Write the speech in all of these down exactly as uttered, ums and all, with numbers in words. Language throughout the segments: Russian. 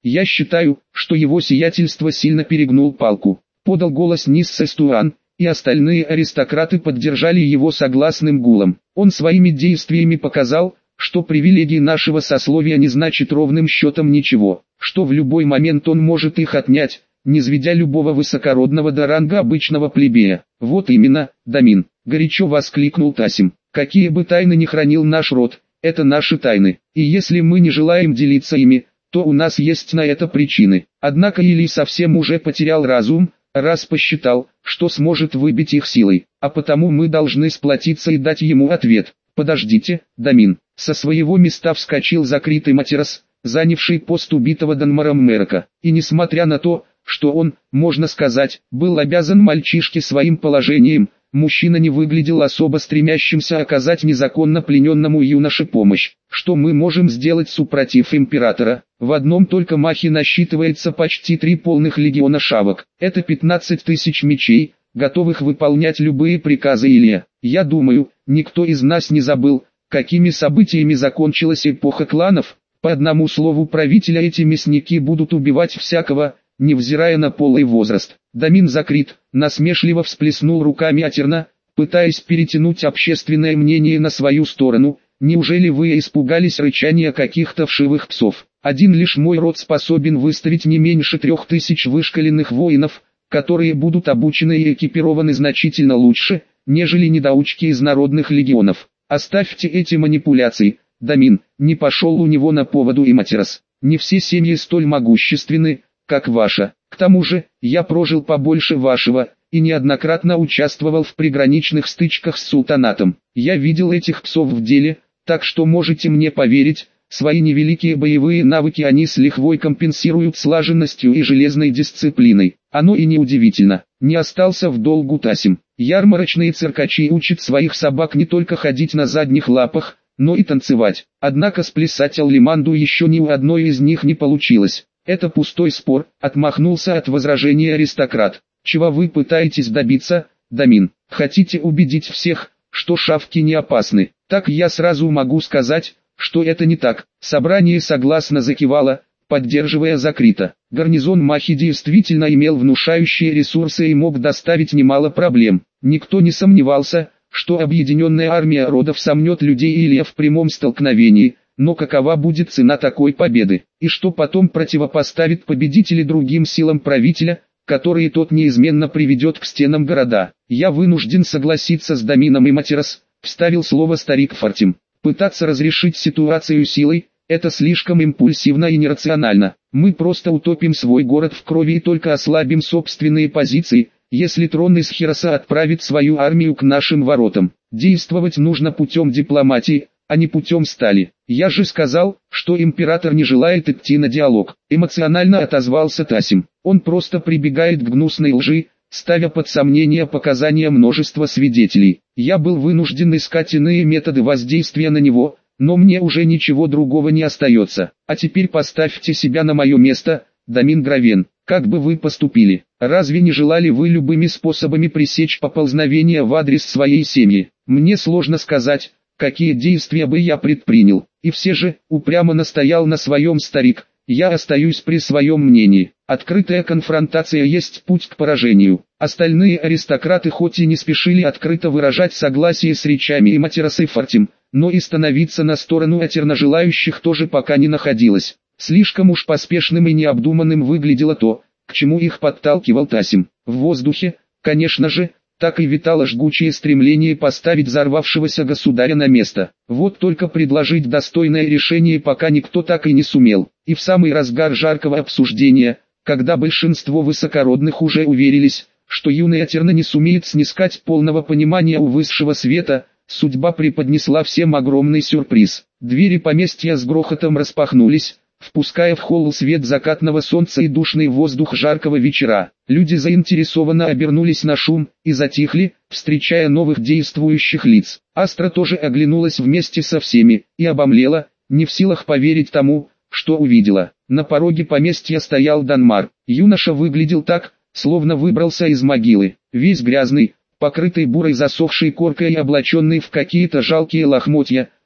Я считаю, что его сиятельство сильно перегнул палку. Подал голос Нисс Эстуан, и остальные аристократы поддержали его согласным гулом. Он своими действиями показал, что привилегии нашего сословия не значит ровным счетом ничего, что в любой момент он может их отнять, низведя любого высокородного до ранга обычного плебея. Вот именно, Дамин, горячо воскликнул Тасим. Какие бы тайны ни хранил наш род, это наши тайны, и если мы не желаем делиться ими, то у нас есть на это причины. Однако Или совсем уже потерял разум, раз посчитал, что сможет выбить их силой, а потому мы должны сплотиться и дать ему ответ. Подождите, Дамин. Со своего места вскочил закрытый Матерас, занявший пост убитого Данмаром Мерка, и несмотря на то, что он, можно сказать, был обязан мальчишке своим положением, мужчина не выглядел особо стремящимся оказать незаконно плененному юноше помощь. Что мы можем сделать супротив императора? В одном только Махе насчитывается почти три полных легиона шавок. Это пятнадцать тысяч мечей, готовых выполнять любые приказы Илья. Я думаю, никто из нас не забыл, какими событиями закончилась эпоха кланов. По одному слову правителя эти мясники будут убивать всякого, невзирая на пол и возраст. Дамин Закрит насмешливо всплеснул руками Атерна, пытаясь перетянуть общественное мнение на свою сторону. Неужели вы испугались рычания каких-то вшивых псов? Один лишь мой род способен выставить не меньше трех тысяч вышкаленных воинов, которые будут обучены и экипированы значительно лучше, нежели недоучки из народных легионов. Оставьте эти манипуляции, Дамин, не пошел у него на поводу и Матерас. Не все семьи столь могущественны, как ваша. К тому же, я прожил побольше вашего, и неоднократно участвовал в приграничных стычках с султанатом. Я видел этих псов в деле, так что можете мне поверить, свои невеликие боевые навыки они с лихвой компенсируют слаженностью и железной дисциплиной. Оно и не удивительно. Не остался в долгу Тасим. Ярмарочные циркачи учат своих собак не только ходить на задних лапах, но и танцевать. Однако сплясать Аллиманду еще ни у одной из них не получилось. Это пустой спор, отмахнулся от возражения аристократ. Чего вы пытаетесь добиться, Дамин? Хотите убедить всех, что шавки не опасны? Так я сразу могу сказать, что это не так. Собрание согласно закивало, поддерживая Закрита. Гарнизон Махи действительно имел внушающие ресурсы и мог доставить немало проблем. Никто не сомневался, что объединенная армия родов сомнет людей Илья в прямом столкновении, но какова будет цена такой победы, и что потом противопоставит победители другим силам правителя, которые тот неизменно приведет к стенам города. Я вынужден согласиться с Дамином и Матерас, вставил слово старик Фортим. Пытаться разрешить ситуацию силой – это слишком импульсивно и нерационально. Мы просто утопим свой город в крови и только ослабим собственные позиции, если трон из Хироса отправит свою армию к нашим воротам. Действовать нужно путем дипломатии, а не путем стали. Я же сказал, что император не желает идти на диалог. Эмоционально отозвался Тасим. Он просто прибегает к гнусной лжи, ставя под сомнение показания множества свидетелей. Я был вынужден искать иные методы воздействия на него, но мне уже ничего другого не остается. А теперь поставьте себя на мое место, Дамин Гравен. Как бы вы поступили? Разве не желали вы любыми способами пресечь поползновения в адрес своей семьи? Мне сложно сказать, какие действия бы я предпринял. И все же, упрямо настоял на своем старик. Я остаюсь при своем мнении. Открытая конфронтация есть путь к поражению. Остальные аристократы хоть и не спешили открыто выражать согласие с речами и Матерас и Фортим, но и становиться на сторону Атерна желающих тоже пока не находилось. Слишком уж поспешным и необдуманным выглядело то, к чему их подталкивал Тасим. В воздухе, конечно же, так и витало жгучее стремление поставить взорвавшегося государя на место. Вот только предложить достойное решение пока никто так и не сумел. И в самый разгар жаркого обсуждения, когда большинство высокородных уже уверились, что юный Атерна не сумеет снискать полного понимания у высшего света, судьба преподнесла всем огромный сюрприз. Двери поместья с грохотом распахнулись, впуская в холл свет закатного солнца и душный воздух жаркого вечера. Люди заинтересованно обернулись на шум и затихли, встречая новых действующих лиц. Астра тоже оглянулась вместе со всеми и обомлела, не в силах поверить тому, что увидела. На пороге поместья стоял Данмар. Юноша выглядел так, словно выбрался из могилы, весь грязный, покрытый бурой засохшей коркой и облаченный в какие-то жалкие лохмотья,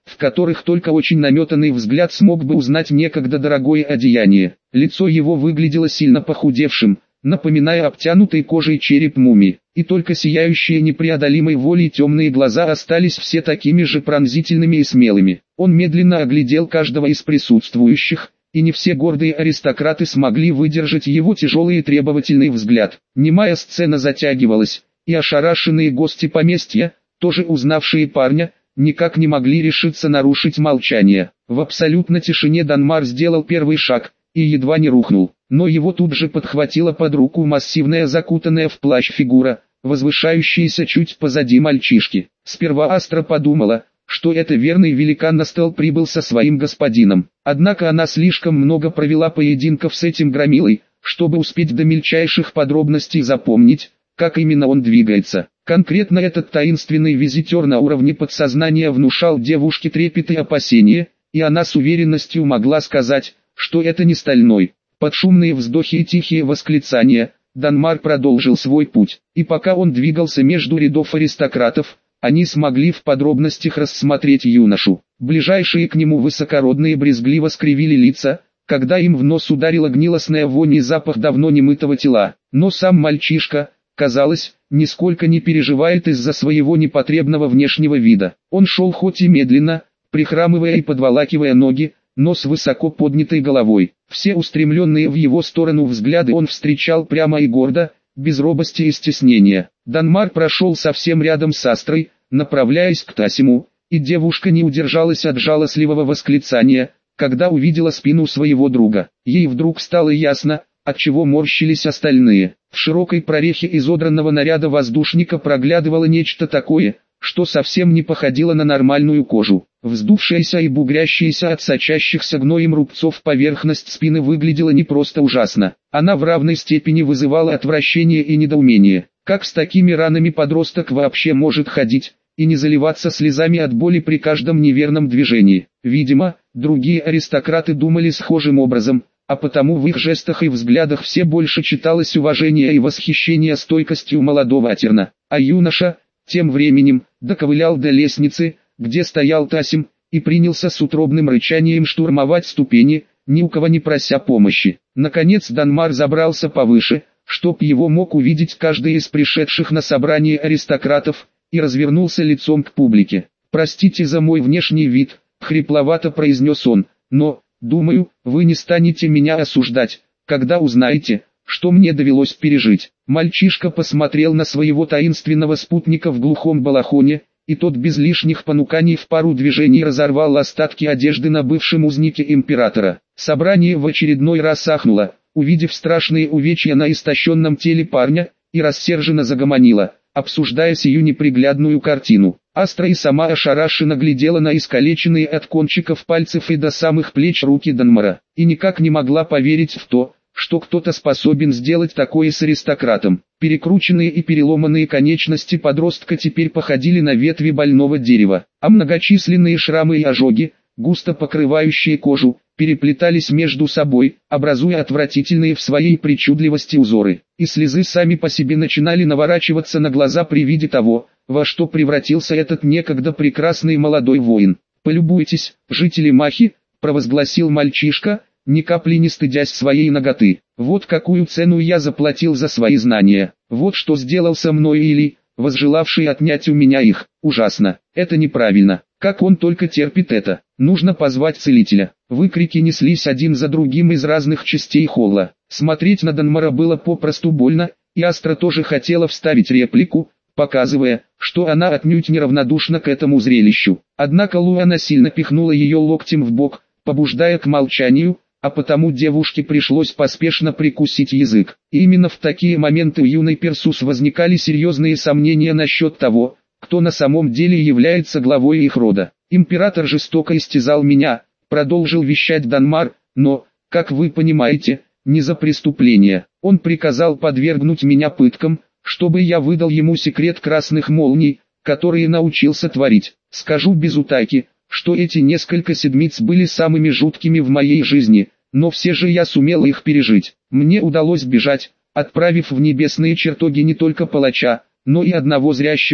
в которых только очень наметанный взгляд смог бы узнать некогда дорогое одеяние. Лицо его выглядело сильно похудевшим, напоминая обтянутый кожей череп мумии, и только сияющие непреодолимой волей темные глаза остались все такими же пронзительными и смелыми. Он медленно оглядел каждого из присутствующих, и не все гордые аристократы смогли выдержать его тяжелый и требовательный взгляд. Немая сцена затягивалась, и ошарашенные гости поместья, тоже узнавшие парня, никак не могли решиться нарушить молчание. В абсолютной тишине Данмар сделал первый шаг, и едва не рухнул, но его тут же подхватила под руку массивная закутанная в плащ фигура, возвышающаяся чуть позади мальчишки. Сперва Астра подумала, что это верный великан Настел прибыл со своим господином. Однако она слишком много провела поединков с этим громилой, чтобы успеть до мельчайших подробностей запомнить, как именно он двигается. Конкретно этот таинственный визитер на уровне подсознания внушал девушке трепет и опасения, и она с уверенностью могла сказать, что это не стальной. Под шумные вздохи и тихие восклицания, Данмар продолжил свой путь, и пока он двигался между рядов аристократов, они смогли в подробностях рассмотреть юношу. Ближайшие к нему высокородные брезгливо скривили лица, когда им в нос ударила гнилостная вонь и запах давно немытого тела. Но сам мальчишка, казалось, нисколько не переживает из-за своего непотребного внешнего вида. Он шел хоть и медленно, прихрамывая и подволакивая ноги, но с высоко поднятой головой. Все устремленные в его сторону взгляды он встречал прямо и гордо, без робости и стеснения. Данмар прошел совсем рядом с Астрой, направляясь к Тасиму, и девушка не удержалась от жалостливого восклицания, когда увидела спину своего друга. Ей вдруг стало ясно, отчего морщились остальные. В широкой прорехе изодранного наряда воздушника проглядывало нечто такое, что совсем не походило на нормальную кожу. Вздувшаяся и бугрящаяся от сочащихся гноем рубцов поверхность спины выглядела не просто ужасно, она в равной степени вызывала отвращение и недоумение. Как с такими ранами подросток вообще может ходить и не заливаться слезами от боли при каждом неверном движении? Видимо, другие аристократы думали схожим образом, а потому в их жестах и взглядах все больше читалось уважение и восхищение стойкостью молодого Атерна. А юноша, тем временем, доковылял до лестницы, где стоял Тасим, и принялся с утробным рычанием штурмовать ступени, ни у кого не прося помощи. Наконец Данмар забрался повыше, чтоб его мог увидеть каждый из пришедших на собрание аристократов, и развернулся лицом к публике. «Простите за мой внешний вид», — хрипловато произнес он, — «но, думаю, вы не станете меня осуждать, когда узнаете, что мне довелось пережить». Мальчишка посмотрел на своего таинственного спутника в глухом балахоне, и тот без лишних понуканий в пару движений разорвал остатки одежды на бывшем узнике императора. Собрание в очередной раз ахнуло, увидев страшные увечья на истощенном теле парня, и рассерженно загомонило, обсуждая сию неприглядную картину. Астра и сама ошарашенно глядела на искалеченные от кончиков пальцев и до самых плеч руки Данмара, и никак не могла поверить в то, что кто-то способен сделать такое с аристократом. Перекрученные и переломанные конечности подростка теперь походили на ветви больного дерева, а многочисленные шрамы и ожоги, густо покрывающие кожу, переплетались между собой, образуя отвратительные в своей причудливости узоры. И слезы сами по себе начинали наворачиваться на глаза при виде того, во что превратился этот некогда прекрасный молодой воин. «Полюбуйтесь, жители Махи», — провозгласил мальчишка, ни капли не стыдясь своей наготы. «Вот какую цену я заплатил за свои знания. Вот что сделал со мной Или, возжелавший отнять у меня их. Ужасно. Это неправильно. Как он только терпит это. Нужно позвать целителя». Выкрики неслись один за другим из разных частей холла. Смотреть на Данмара было попросту больно, и Астра тоже хотела вставить реплику, показывая, что она отнюдь неравнодушна к этому зрелищу. Однако Луана сильно пихнула ее локтем в бок, побуждая к молчанию, а потому девушке пришлось поспешно прикусить язык. И именно в такие моменты у юной Персус возникали серьезные сомнения насчет того, кто на самом деле является главой их рода. «Император жестоко истязал меня», — продолжил вещать Данмар, «но, как вы понимаете, не за преступление. Он приказал подвергнуть меня пыткам, чтобы я выдал ему секрет красных молний, которые научился творить. Скажу без утайки, что эти несколько седмиц были самыми жуткими в моей жизни, но все же я сумел их пережить. Мне удалось бежать, отправив в небесные чертоги не только палача, но и одного зрящего,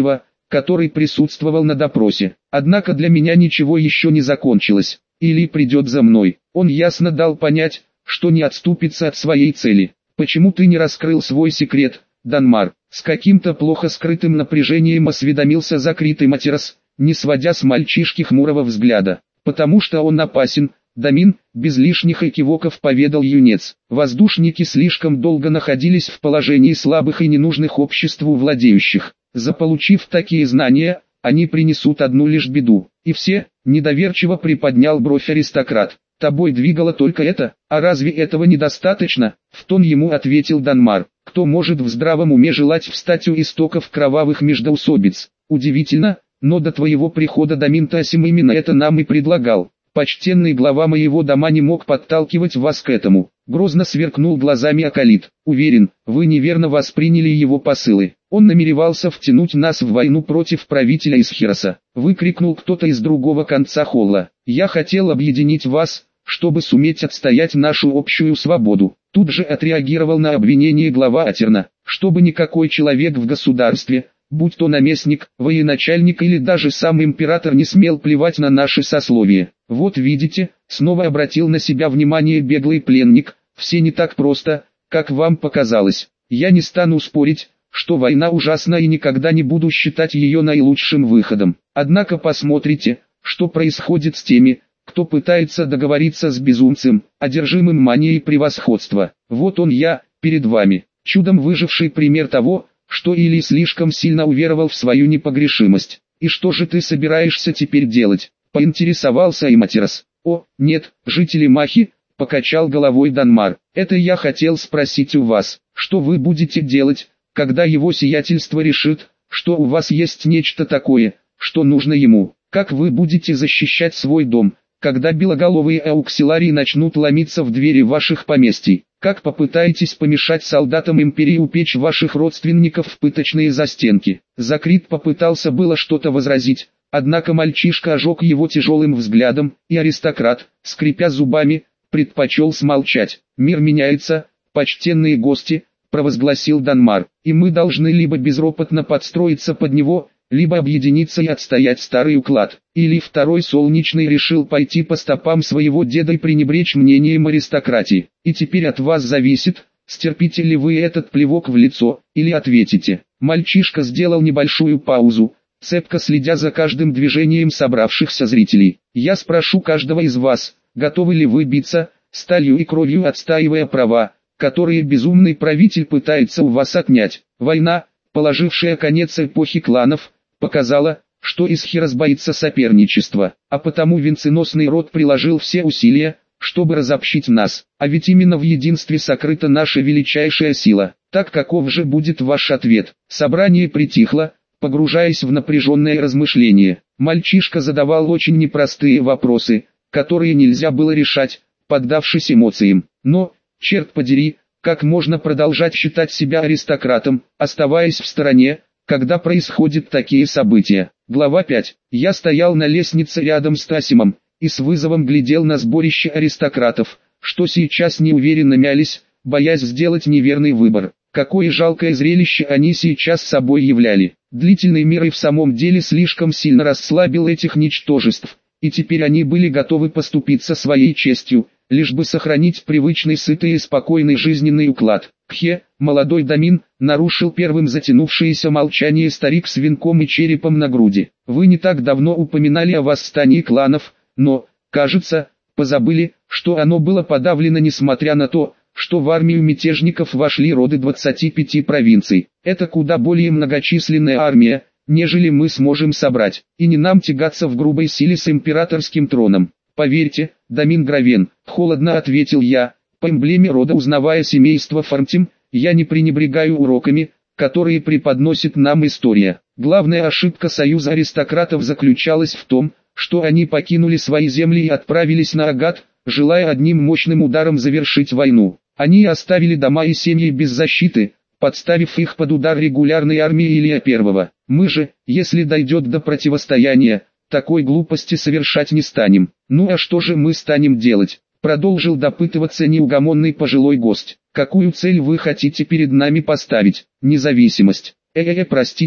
который присутствовал на допросе. Однако для меня ничего еще не закончилось. Или придет за мной. Он ясно дал понять, что не отступится от своей цели. «Почему ты не раскрыл свой секрет, Данмар?» С каким-то плохо скрытым напряжением осведомился закрытый Матерас, не сводя с мальчишки хмурого взгляда. «Потому что он опасен, Дамин», без лишних экивоков поведал юнец. Воздушники слишком долго находились в положении слабых и ненужных обществу владеющих. Заполучив такие знания, они принесут одну лишь беду. И все, недоверчиво приподнял бровь аристократ. «Тобой двигало только это, а разве этого недостаточно?» В тон ему ответил Данмар. «Кто может в здравом уме желать встать у истоков кровавых междоусобиц? Удивительно, но до твоего прихода Дамин Тасим именно это нам и предлагал. Почтенный глава моего дома не мог подталкивать вас к этому». Грозно сверкнул глазами Акалит. «Уверен, вы неверно восприняли его посылы. Он намеревался втянуть нас в войну против правителя Исхироса», выкрикнул кто-то из другого конца холла. «Я хотел объединить вас, чтобы суметь отстоять нашу общую свободу». Тут же отреагировал на обвинение глава Атерна. «Чтобы никакой человек в государстве, будь то наместник, военачальник или даже сам император, не смел плевать на наши сословия. Вот видите», снова обратил на себя внимание беглый пленник, «все не так просто, как вам показалось. Я не стану спорить, что война ужасна, и никогда не буду считать ее наилучшим выходом. Однако посмотрите, что происходит с теми, кто пытается договориться с безумцем, одержимым манией превосходства. Вот он я, перед вами, чудом выживший пример того, что или слишком сильно уверовал в свою непогрешимость. И что же ты собираешься теперь делать?» Поинтересовался Иматерас. «О, нет, жители Махи», покачал головой Данмар. «Это я хотел спросить у вас, что вы будете делать, когда его сиятельство решит, что у вас есть нечто такое, что нужно ему? Как вы будете защищать свой дом, когда белоголовые ауксиларии начнут ломиться в двери ваших поместий? Как попытаетесь помешать солдатам империи упечь ваших родственников в пыточные застенки?» Закрит попытался было что-то возразить, однако мальчишка ожег его тяжелым взглядом, и аристократ, скрипя зубами, предпочел смолчать. «Мир меняется, почтенные гости», провозгласил Данмар, «и мы должны либо безропотно подстроиться под него, либо объединиться и отстоять старый уклад». Или второй солнечный решил пойти по стопам своего деда и пренебречь мнением аристократии. И теперь от вас зависит, стерпите ли вы этот плевок в лицо, или ответите. Мальчишка сделал небольшую паузу, цепко следя за каждым движением собравшихся зрителей. «Я спрошу каждого из вас, готовы ли вы биться, сталью и кровью отстаивая права, которые безумный правитель пытается у вас отнять?» Война, положившая конец эпохи кланов, показала, что Исхирос боится соперничества, а потому венценосный род приложил все усилия, чтобы разобщить нас. А ведь именно в единстве сокрыта наша величайшая сила. Так каков же будет ваш ответ? Собрание притихло, погружаясь в напряженное размышление. Мальчишка задавал очень непростые вопросы, которые нельзя было решать, поддавшись эмоциям. Но, черт подери, как можно продолжать считать себя аристократом, оставаясь в стороне, когда происходят такие события? Глава пять. Я стоял на лестнице рядом с Тасимом, и с вызовом глядел на сборище аристократов, что сейчас неуверенно мялись, боясь сделать неверный выбор. Какое жалкое зрелище они сейчас собой являли. Длительный мир и в самом деле слишком сильно расслабил этих ничтожеств, и теперь они были готовы поступиться своей честью, лишь бы сохранить привычный сытый и спокойный жизненный уклад. «Кхе, молодой Дамин», нарушил первым затянувшееся молчание старик с венком и черепом на груди. «Вы не так давно упоминали о восстании кланов, но, кажется, позабыли, что оно было подавлено несмотря на то, что в армию мятежников вошли роды двадцати пяти провинций. Это куда более многочисленная армия, нежели мы сможем собрать, и не нам тягаться в грубой силе с императорским троном. Поверьте, Дамин Гравен», холодно ответил я, по эмблеме рода узнавая семейство Фармтим, «я не пренебрегаю уроками, которые преподносит нам история. Главная ошибка союза аристократов заключалась в том, что они покинули свои земли и отправились на Агат, желая одним мощным ударом завершить войну. Они оставили дома и семьи без защиты, подставив их под удар регулярной армии Илья Первого. Мы же, если дойдет до противостояния, такой глупости совершать не станем. Ну а что же мы станем делать? Продолжил допытываться неугомонный пожилой гость. Какую цель вы хотите перед нами поставить? Независимость. Э-э-э, простите,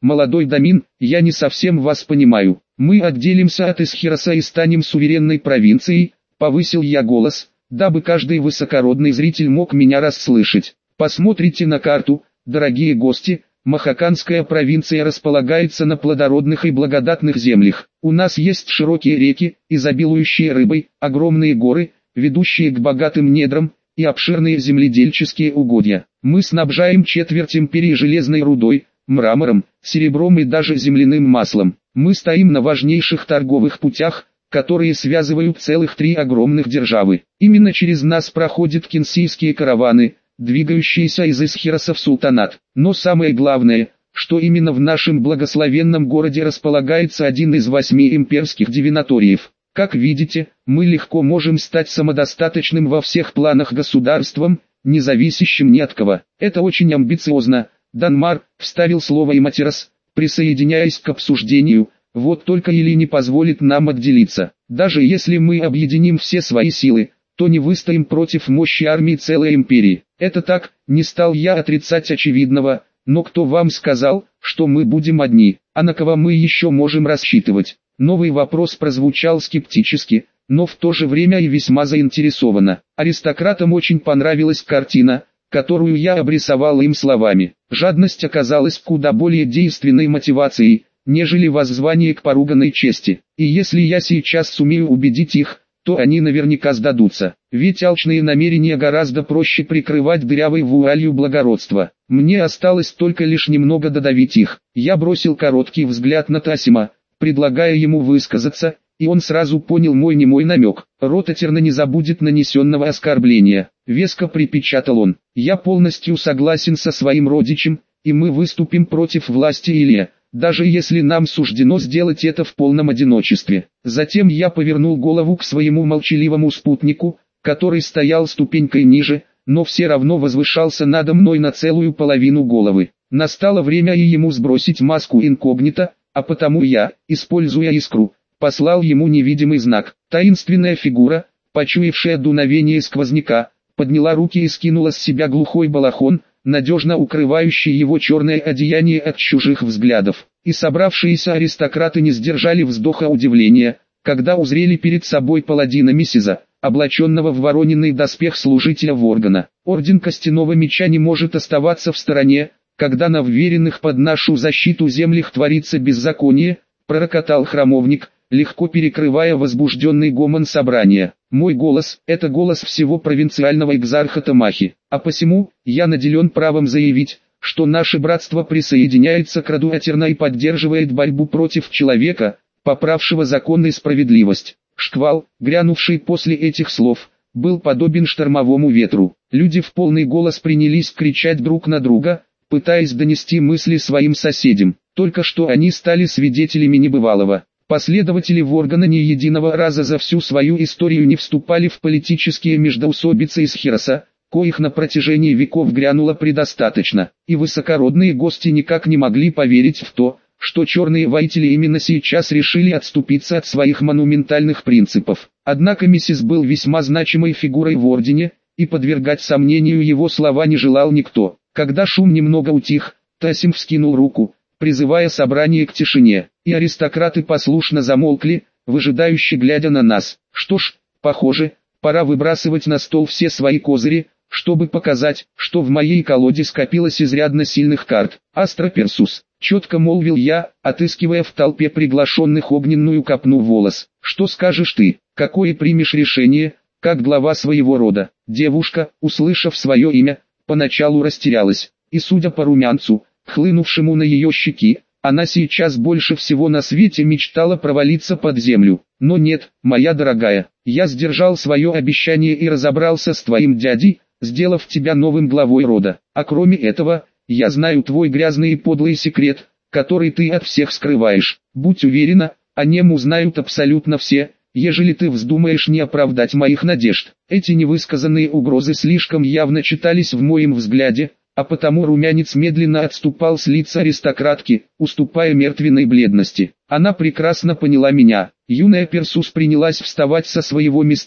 молодой Дамин, я не совсем вас понимаю. Мы отделимся от Эсхироса и станем суверенной провинцией, повысил я голос, дабы каждый высокородный зритель мог меня расслышать. Посмотрите на карту, дорогие гости, Махаканская провинция располагается на плодородных и благодатных землях. У нас есть широкие реки, изобилующие рыбой, огромные горы, ведущие к богатым недрам, и обширные земледельческие угодья. Мы снабжаем четверть империи железной рудой, мрамором, серебром и даже земляным маслом. Мы стоим на важнейших торговых путях, которые связывают целых три огромных державы. Именно через нас проходят кинсийские караваны, двигающиеся из Эсхироса в султанат. Но самое главное, что именно в нашем благословенном городе располагается один из восьми имперских дивинаториев. Как видите, мы легко можем стать самодостаточным во всех планах государством, не зависящим ни от кого. Это очень амбициозно. Данмар, вставил слово Иматерас, присоединяясь к обсуждению, вот только или не позволит нам отделиться. Даже если мы объединим все свои силы, то не выстоим против мощи армии целой империи. Это так, не стал я отрицать очевидного, но кто вам сказал, что мы будем одни, а на кого мы еще можем рассчитывать? Новый вопрос прозвучал скептически, но в то же время и весьма заинтересованно. Аристократам очень понравилась картина, которую я обрисовал им словами. Жадность оказалась куда более действенной мотивацией, нежели воззвание к поруганной чести. И если я сейчас сумею убедить их, то они наверняка сдадутся. Ведь алчные намерения гораздо проще прикрывать дырявой вуалью благородства. Мне осталось только лишь немного додавить их. Я бросил короткий взгляд на Тасима, предлагая ему высказаться, и он сразу понял мой немой намек. Род Этерна не забудет нанесенного оскорбления. Веско припечатал он. Я полностью согласен со своим родичем, и мы выступим против власти Илия, даже если нам суждено сделать это в полном одиночестве. Затем я повернул голову к своему молчаливому спутнику, который стоял ступенькой ниже, но все равно возвышался надо мной на целую половину головы. Настало время и ему сбросить маску инкогнито, а потому я, используя искру, послал ему невидимый знак. Таинственная фигура, почуявшая дуновение сквозняка, подняла руки и скинула с себя глухой балахон, надежно укрывающий его черное одеяние от чужих взглядов. И собравшиеся аристократы не сдержали вздоха удивления, когда узрели перед собой паладина Мисиза, облаченного в вороненный доспех служителя Воргана. Орден Костяного Меча не может оставаться в стороне, когда на вверенных под нашу защиту землях творится беззаконие, пророкотал храмовник, легко перекрывая возбужденный гомон собрания. Мой голос – это голос всего провинциального экзархата Махи, а посему, я наделен правом заявить, что наше братство присоединяется к роду Этерна и поддерживает борьбу против человека, поправшего закон и справедливость. Шквал, грянувший после этих слов, был подобен штормовому ветру. Люди в полный голос принялись кричать друг на друга, пытаясь донести мысли своим соседям. Только что они стали свидетелями небывалого. Последователи Воргана ни единого раза за всю свою историю не вступали в политические междоусобицы Эсхироса, коих на протяжении веков грянуло предостаточно, и высокородные гости никак не могли поверить в то, что черные воители именно сейчас решили отступиться от своих монументальных принципов. Однако миссис был весьма значимой фигурой в Ордене, и подвергать сомнению его слова не желал никто. Когда шум немного утих, Тасим вскинул руку, призывая собрание к тишине, и аристократы послушно замолкли, выжидающе глядя на нас. Что ж, похоже, пора выбрасывать на стол все свои козыри, чтобы показать, что в моей колоде скопилось изрядно сильных карт. Астра Персус, четко молвил я, отыскивая в толпе приглашенных огненную копну волос. Что скажешь ты, какое примешь решение, как глава своего рода? Девушка, услышав свое имя, поначалу растерялась, и судя по румянцу, хлынувшему на ее щеки, она сейчас больше всего на свете мечтала провалиться под землю. Но нет, моя дорогая, я сдержал свое обещание и разобрался с твоим дядей, сделав тебя новым главой рода. А кроме этого, я знаю твой грязный и подлый секрет, который ты от всех скрываешь. Будь уверена, о нем узнают абсолютно все, ежели ты вздумаешь не оправдать моих надежд. Эти невысказанные угрозы слишком явно читались в моем взгляде, а потому румянец медленно отступал с лица аристократки, уступая мертвенной бледности. Она прекрасно поняла меня. Юная Персус принялась вставать со своего места,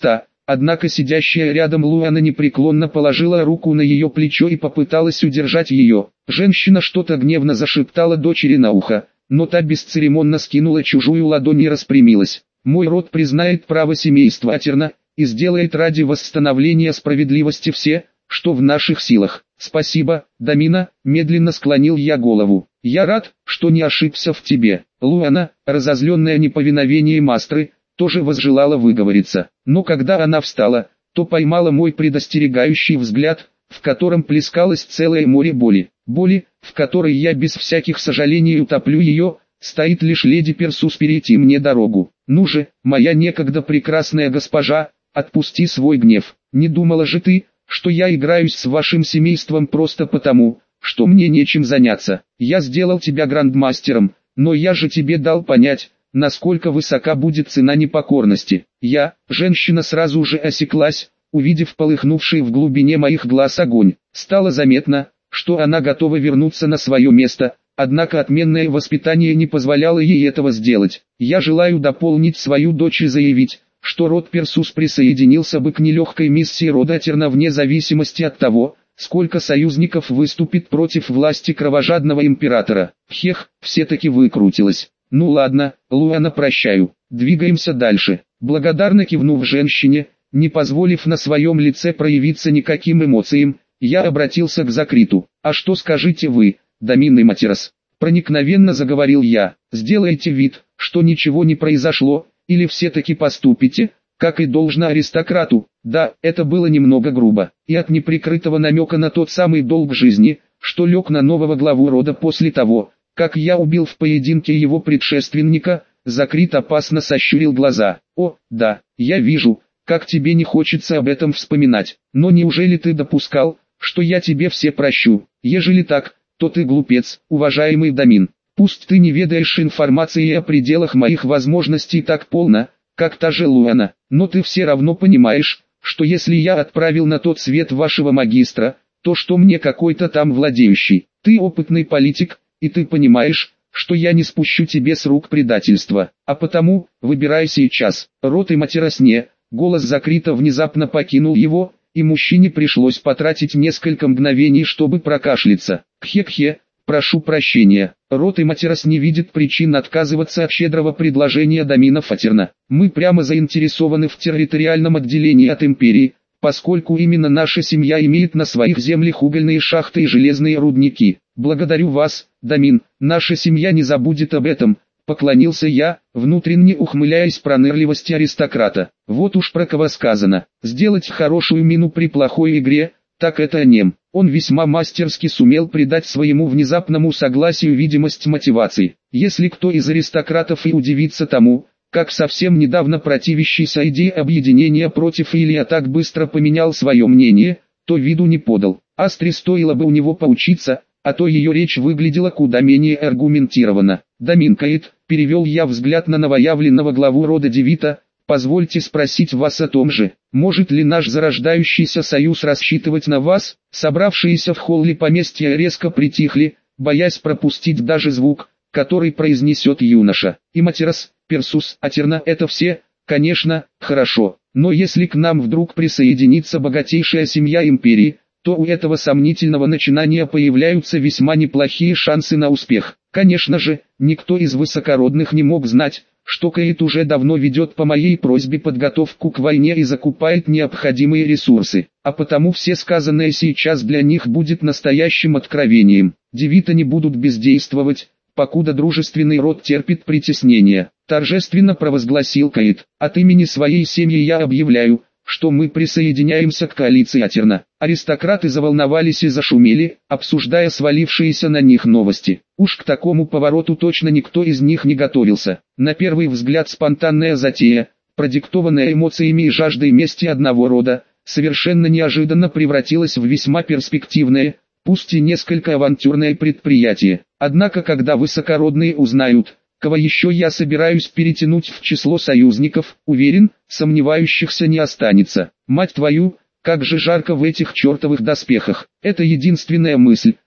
однако сидящая рядом Луана непреклонно положила руку на ее плечо и попыталась удержать ее. Женщина что-то гневно зашептала дочери на ухо, но та бесцеремонно скинула чужую ладонь и распрямилась. «Мой род признает право семейства Атерна и сделает ради восстановления справедливости все, что в наших силах». «Спасибо, Дамина», — медленно склонил я голову. «Я рад, что не ошибся в тебе». Луана, разозленная неповиновением Астры, тоже возжелала выговориться. Но когда она встала, то поймала мой предостерегающий взгляд, в котором плескалось целое море боли. Боли, в которой я без всяких сожалений утоплю ее, стоит лишь леди Персус перейти мне дорогу. «Ну же, моя некогда прекрасная госпожа, отпусти свой гнев. Не думала же ты, что я играюсь с вашим семейством просто потому, что мне нечем заняться. Я сделал тебя грандмастером, но я же тебе дал понять, насколько высока будет цена непокорности». Я, женщина, сразу же осеклась, увидев полыхнувший в глубине моих глаз огонь. Стало заметно, что она готова вернуться на свое место, однако отменное воспитание не позволяло ей этого сделать. «Я желаю дополнить свою дочь и заявить, что род Персус присоединился бы к нелегкой миссии рода Атерна вне зависимости от того, сколько союзников выступит против власти кровожадного императора». Хех, все-таки выкрутилась. «Ну ладно, Луана, прощаю, двигаемся дальше». Благодарно кивнув женщине, не позволив на своем лице проявиться никаким эмоциям, я обратился к Закриту. «А что скажете вы, Дамин и Матерос?» Проникновенно заговорил я. «Сделайте вид, что ничего не произошло, или все-таки поступите, как и должно аристократу». Да, это было немного грубо, и от неприкрытого намека на тот самый долг жизни, что лег на нового главу рода после того, как я убил в поединке его предшественника, Закрит опасно сощурил глаза. «О, да, я вижу, как тебе не хочется об этом вспоминать, но неужели ты допускал, что я тебе все прощу? Ежели так, то ты глупец, уважаемый Дамин. Пусть ты не ведаешь информации о пределах моих возможностей так полно, как та же Луана, но ты все равно понимаешь, что если я отправил на тот свет вашего магистра, то что мне какой-то там владеющий? Ты опытный политик, и ты понимаешь, что я не спущу тебе с рук предательства, а потому, выбирай сейчас». Рот и Матеросне, голос Закрита внезапно покинул его, и мужчине пришлось потратить несколько мгновений, чтобы прокашляться. «Кхе-кхе, прошу прощения». Рот и Матерос не видит причин отказываться от щедрого предложения Дамина Атерна. «Мы прямо заинтересованы в территориальном отделении от империи, поскольку именно наша семья имеет на своих землях угольные шахты и железные рудники. Благодарю вас, Дамин, наша семья не забудет об этом», — поклонился я, внутренне ухмыляясь пронырливости аристократа. Вот уж про кого сказано. Сделать хорошую мину при плохой игре, так это Нем. Он весьма мастерски сумел придать своему внезапному согласию видимость мотивации. Если кто из аристократов и удивится тому, как совсем недавно противящийся идее объединения против Илья так быстро поменял свое мнение, то виду не подал. Астре стоило бы у него поучиться, а то ее речь выглядела куда менее аргументированно. «Дамин Каид», перевел я взгляд на новоявленного главу рода Девита, «позвольте спросить вас о том же. Может ли наш зарождающийся союз рассчитывать на вас?» Собравшиеся в холле поместья резко притихли, боясь пропустить даже звук, который произнесет юноша. «И Матерос, Персус, Атерна — это все, конечно, хорошо. Но если к нам вдруг присоединится богатейшая семья империи, то у этого сомнительного начинания появляются весьма неплохие шансы на успех. Конечно же, никто из высокородных не мог знать, что Каид уже давно ведет по моей просьбе подготовку к войне и закупает необходимые ресурсы, а потому все сказанное сейчас для них будет настоящим откровением. Девиты не будут бездействовать, покуда дружественный род терпит притеснение», — торжественно провозгласил Каид. «От имени своей семьи я объявляю, что мы присоединяемся к коалиции Атерна». Аристократы заволновались и зашумели, обсуждая свалившиеся на них новости. Уж к такому повороту точно никто из них не готовился. На первый взгляд спонтанная затея, продиктованная эмоциями и жаждой мести одного рода, совершенно неожиданно превратилась в весьма перспективное, пусть и несколько авантюрное предприятие. Однако когда высокородные узнают, кого еще я собираюсь перетянуть в число союзников, уверен, сомневающихся не останется. Мать твою, как же жарко в этих чертовых доспехах. Это единственная мысль,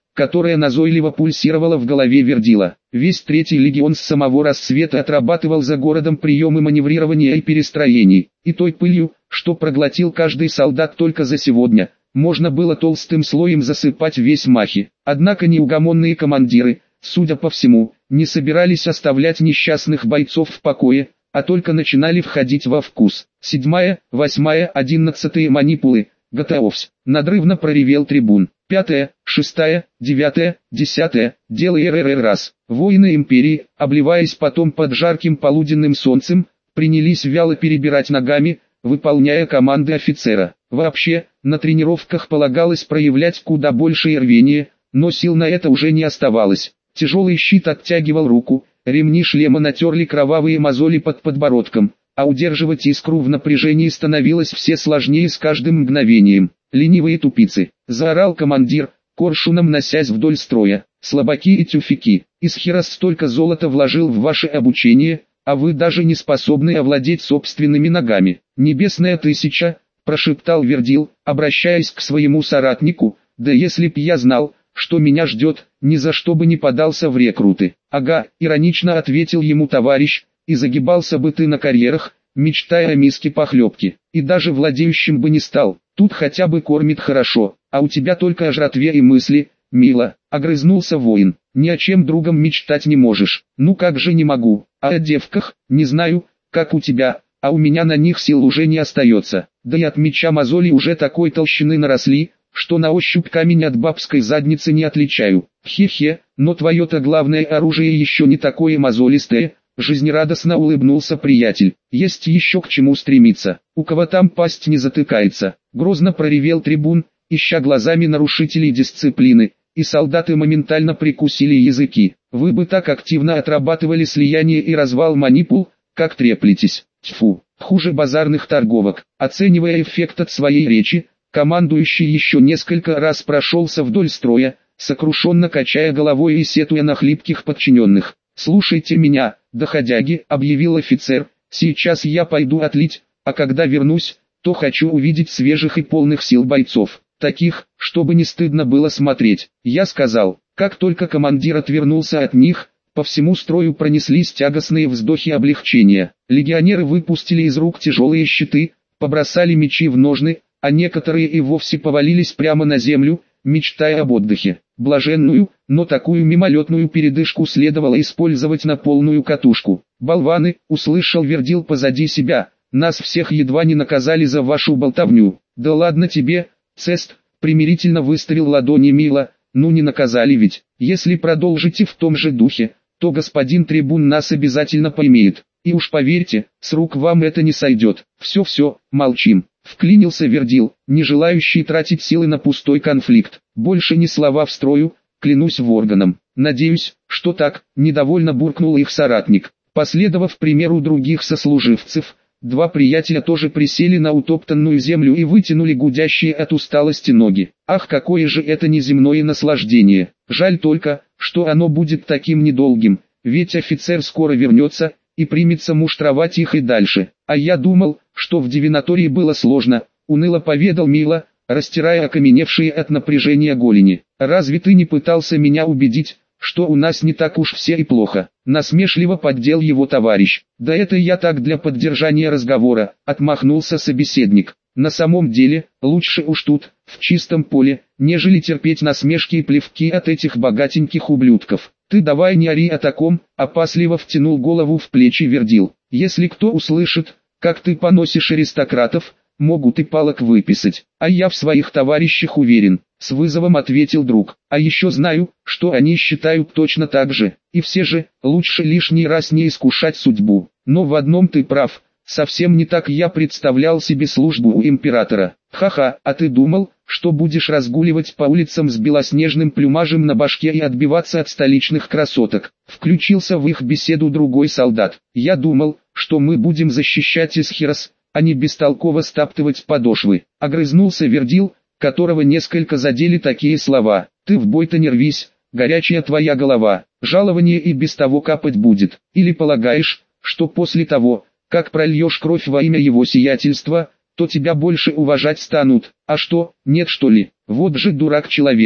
которая назойливо пульсировала в голове Вердила. Весь третий легион с самого рассвета отрабатывал за городом приемы маневрирования и перестроений, и той пылью, что проглотил каждый солдат только за сегодня, можно было толстым слоем засыпать весь Махи. Однако неугомонные командиры, судя по всему, не собирались оставлять несчастных бойцов в покое, а только начинали входить во вкус. Седьмая, восьмая, одиннадцатая манипулы, готовьсь, надрывно проревел трибун. Пятая, шестая, девятая, десятая, делай РРР раз. Воины империи, обливаясь потом под жарким полуденным солнцем, принялись вяло перебирать ногами, выполняя команды офицера. Вообще, на тренировках полагалось проявлять куда большее рвение, но сил на это уже не оставалось. Тяжелый щит оттягивал руку, ремни шлема натерли кровавые мозоли под подбородком, а удерживать искру в напряжении становилось все сложнее с каждым мгновением. «Ленивые тупицы!» — заорал командир, коршуном носясь вдоль строя. «Слабаки и тюфяки! Исхирос столько золота вложил в ваше обучение, а вы даже не способны овладеть собственными ногами. Небесная тысяча!» — прошептал Вердил, обращаясь к своему соратнику. «Да если б я знал, что меня ждет, ни за что бы не подался в рекруты». «Ага», — иронично ответил ему товарищ, «и загибался бы ты на карьерах, мечтая о миске похлебки, и даже владеющим бы не стал. Тут хотя бы кормит хорошо, а у тебя только о жратве и мысли, мило», — огрызнулся воин. «Ни о чем другом мечтать не можешь». «Ну как же не могу, а о девках, не знаю, как у тебя, а у меня на них сил уже не остается, да и от меча мозоли уже такой толщины наросли, что на ощупь камень от бабской задницы не отличаю». «Хе-хе, но твое-то главное оружие еще не такое мозолистое», — жизнерадостно улыбнулся приятель. «Есть еще к чему стремиться. У кого там пасть не затыкается», — грозно проревел трибун, ища глазами нарушителей дисциплины, и солдаты моментально прикусили языки. «Вы бы так активно отрабатывали слияние и развал манипул, как треплетесь. Тьфу, хуже базарных торговок». Оценивая эффект от своей речи, командующий еще несколько раз прошелся вдоль строя, сокрушенно качая головой и сетуя на хлипких подчиненных. «Слушайте меня, доходяги», — объявил офицер, — «сейчас я пойду отлить, а когда вернусь, то хочу увидеть свежих и полных сил бойцов, таких, чтобы не стыдно было смотреть». Я сказал. Как только командир отвернулся от них, по всему строю пронеслись тягостные вздохи облегчения. Легионеры выпустили из рук тяжелые щиты, побросали мечи в ножны, а некоторые и вовсе повалились прямо на землю, мечтая об отдыхе. Блаженную, но такую мимолетную передышку следовало использовать на полную катушку. «Болваны!» — услышал Вердил позади себя. «Нас всех едва не наказали за вашу болтовню». «Да ладно тебе, Цест!» — примирительно выставил ладони Мила. «Ну не наказали ведь. Если продолжите в том же духе, то господин трибун нас обязательно поймет. И уж поверьте, с рук вам это не сойдет». «Все-все, молчим», — вклинился Вердил, не желающий тратить силы на пустой конфликт. «Больше ни слова в строю, клянусь Ворганом». «Надеюсь, что так», — недовольно буркнул их соратник. Последовав примеру других сослуживцев, два приятеля тоже присели на утоптанную землю и вытянули гудящие от усталости ноги. Ах, какое же это неземное наслаждение! Жаль только, что оно будет таким недолгим, ведь офицер скоро вернется и примется муштровать их и дальше. «А я думал, что в Дивинатории было сложно», — уныло поведал Мила, растирая окаменевшие от напряжения голени. «Разве ты не пытался меня убедить, что у нас не так уж все и плохо?» Насмешливо поддел его товарищ. «Да это я так для поддержания разговора», — отмахнулся собеседник. «На самом деле, лучше уж тут, в чистом поле, нежели терпеть насмешки и плевки от этих богатеньких ублюдков». «Ты давай не ори о таком», — опасливо втянул голову в плечи Вердил. «Если кто услышит, как ты поносишь аристократов, могут и палок выписать». «А я в своих товарищах уверен», — с вызовом ответил друг. «А еще знаю, что они считают точно так же. И все же, лучше лишний раз не искушать судьбу. Но в одном ты прав, совсем не так я представлял себе службу у императора. Ха-ха, а ты думал, что будешь разгуливать по улицам с белоснежным плюмажем на башке и отбиваться от столичных красоток?» Включился в их беседу другой солдат. «Я думал, что мы будем защищать Исхирос, а не бестолково стаптывать подошвы», — огрызнулся Вердил, которого несколько задели такие слова. «Ты в бой-то не рвись, горячая твоя голова, жалование и без того капать будет. Или полагаешь, что после того, как прольешь кровь во имя его сиятельства, то тебя больше уважать станут? А что, нет что ли? Вот же дурак человек».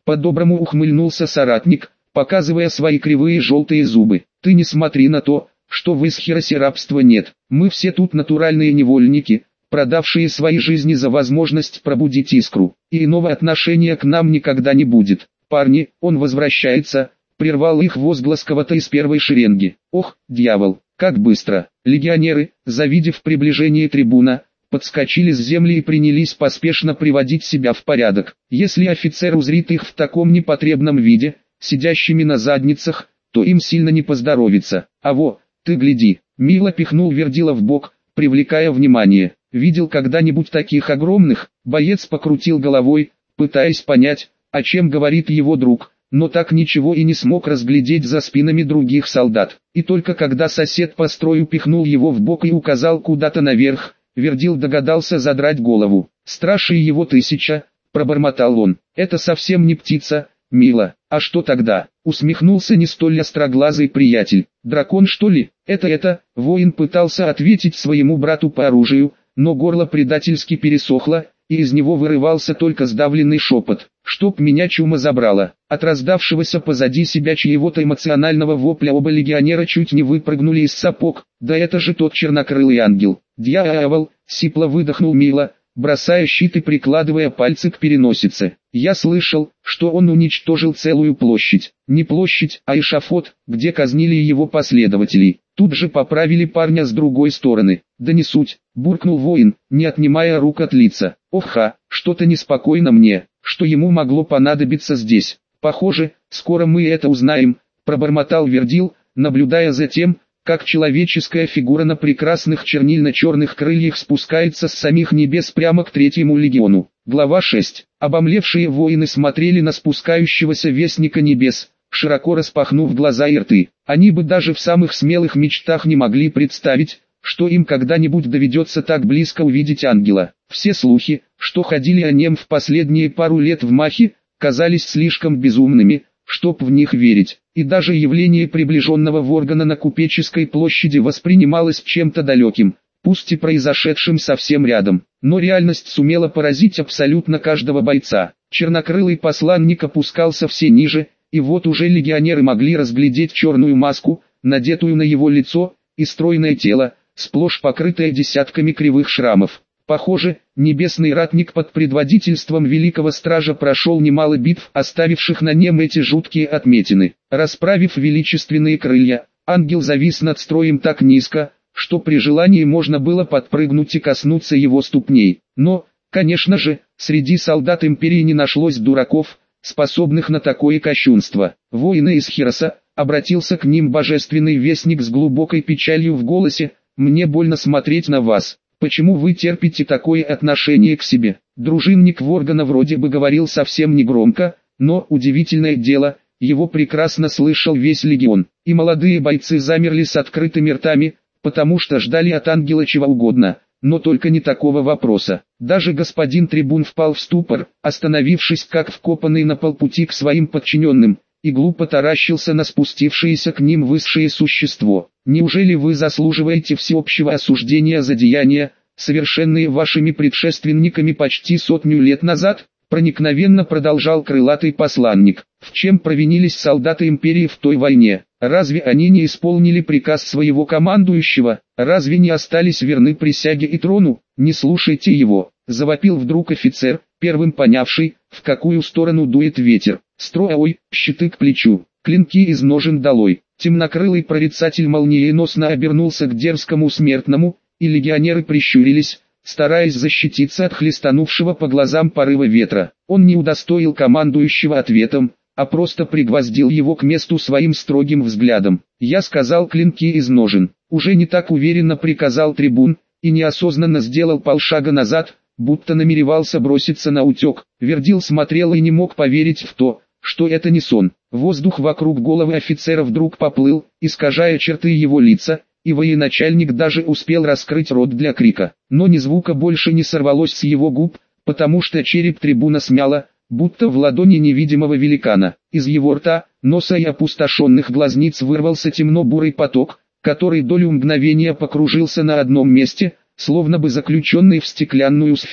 По-доброму ухмыльнулся соратник, показывая свои кривые желтые зубы. Ты не смотри на то, что в Исхиросе рабства нет. Мы все тут натуральные невольники, продавшие свои жизни за возможность пробудить искру. И иного отношения к нам никогда не будет. Парни, он возвращается, прервал их возглас кого-то из первой шеренги. Ох, дьявол, как быстро. Легионеры, завидев приближение трибуна, подскочили с земли и принялись поспешно приводить себя в порядок. Если офицер узрит их в таком непотребном виде, сидящими на задницах, то им сильно не поздоровится. А во, ты гляди, мило пихнул Вердила в бок, привлекая внимание. Видел когда-нибудь таких огромных? Боец покрутил головой, пытаясь понять, о чем говорит его друг, но так ничего и не смог разглядеть за спинами других солдат. И только когда сосед по строю пихнул его в бок и указал куда-то наверх, Вердил догадался задрать голову. «Страж и его тысяча», — пробормотал он. «Это совсем не птица, мило. А что тогда?» — усмехнулся не столь остроглазый приятель. «Дракон, что ли?» «Это это», — воин пытался ответить своему брату по оружию, но горло предательски пересохло, и из него вырывался только сдавленный шепот. «Чтоб меня чума забрала». От раздавшегося позади себя чьего-то эмоционального вопля оба легионера чуть не выпрыгнули из сапог. «Да это же тот чернокрылый ангел!» «Дьявол!» — сипло выдохнул Мила, бросая щит и прикладывая пальцы к переносице. «Я слышал, что он уничтожил целую площадь. Не площадь, а эшафот, где казнили его последователей». Тут же поправили парня с другой стороны. «Да не суть», — буркнул воин, не отнимая рук от лица. «Ох-ха, что-то неспокойно мне, что ему могло понадобиться здесь. Похоже, скоро мы это узнаем», — пробормотал Вердил, наблюдая за тем, как человеческая фигура на прекрасных чернильно-черных крыльях спускается с самих небес прямо к третьему легиону. Глава шесть. Обомлевшие воины смотрели на спускающегося вестника небес, широко распахнув глаза и рты. Они бы даже в самых смелых мечтах не могли представить, что им когда-нибудь доведется так близко увидеть ангела. Все слухи, что ходили о нем в последние пару лет в Махе, казались слишком безумными, чтоб в них верить. И даже явление приближенного Воргана на Купеческой площади воспринималось чем-то далеким, пусть и произошедшим совсем рядом. Но реальность сумела поразить абсолютно каждого бойца. Чернокрылый посланник опускался все ниже, и вот уже легионеры могли разглядеть черную маску, надетую на его лицо, и стройное тело, сплошь покрытое десятками кривых шрамов. Похоже, небесный ратник под предводительством великого стража прошел немало битв, оставивших на нем эти жуткие отметины. Расправив величественные крылья, ангел завис над строем так низко, что при желании можно было подпрыгнуть и коснуться его ступней. Но, конечно же, среди солдат империи не нашлось дураков, способных на такое кощунство. «Воины из Хироса», — обратился к ним божественный вестник с глубокой печалью в голосе, — «мне больно смотреть на вас. Почему вы терпите такое отношение к себе?» Дружинник Воргана вроде бы говорил совсем негромко, но, удивительное дело, его прекрасно слышал весь легион. И молодые бойцы замерли с открытыми ртами, потому что ждали от ангела чего угодно, но только не такого вопроса. Даже господин трибун впал в ступор, остановившись как вкопанный на полпути к своим подчиненным, и глупо таращился на спустившееся к ним высшее существо. «Неужели вы заслуживаете всеобщего осуждения за деяния, совершенные вашими предшественниками почти сотню лет назад?» Проникновенно продолжал крылатый посланник. «В чем провинились солдаты империи в той войне? Разве они не исполнили приказ своего командующего? Разве не остались верны присяге и трону? Не слушайте его!» Завопил вдруг офицер, первым понявший, в какую сторону дует ветер. «Строй, щиты к плечу, клинки из ножен долой!» Темнокрылый прорицатель молниеносно обернулся к дерзкому смертному, и легионеры прищурились, стараясь защититься от хлестанувшего по глазам порыва ветра. Он не удостоил командующего ответом, а просто пригвоздил его к месту своим строгим взглядом. «Я сказал клинки из ножен», уже не так уверенно приказал трибун, и неосознанно сделал полшага назад, будто намеревался броситься на утек. Вердил смотрел и не мог поверить в то, что это не сон. Воздух вокруг головы офицера вдруг поплыл, искажая черты его лица, и военачальник даже успел раскрыть рот для крика. Но ни звука больше не сорвалось с его губ, потому что череп трибуна смяло, будто в ладони невидимого великана. Из его рта, носа и опустошенных глазниц вырвался темно-бурый поток, который долю мгновения покружился на одном месте, словно бы заключенный в стеклянную сферу.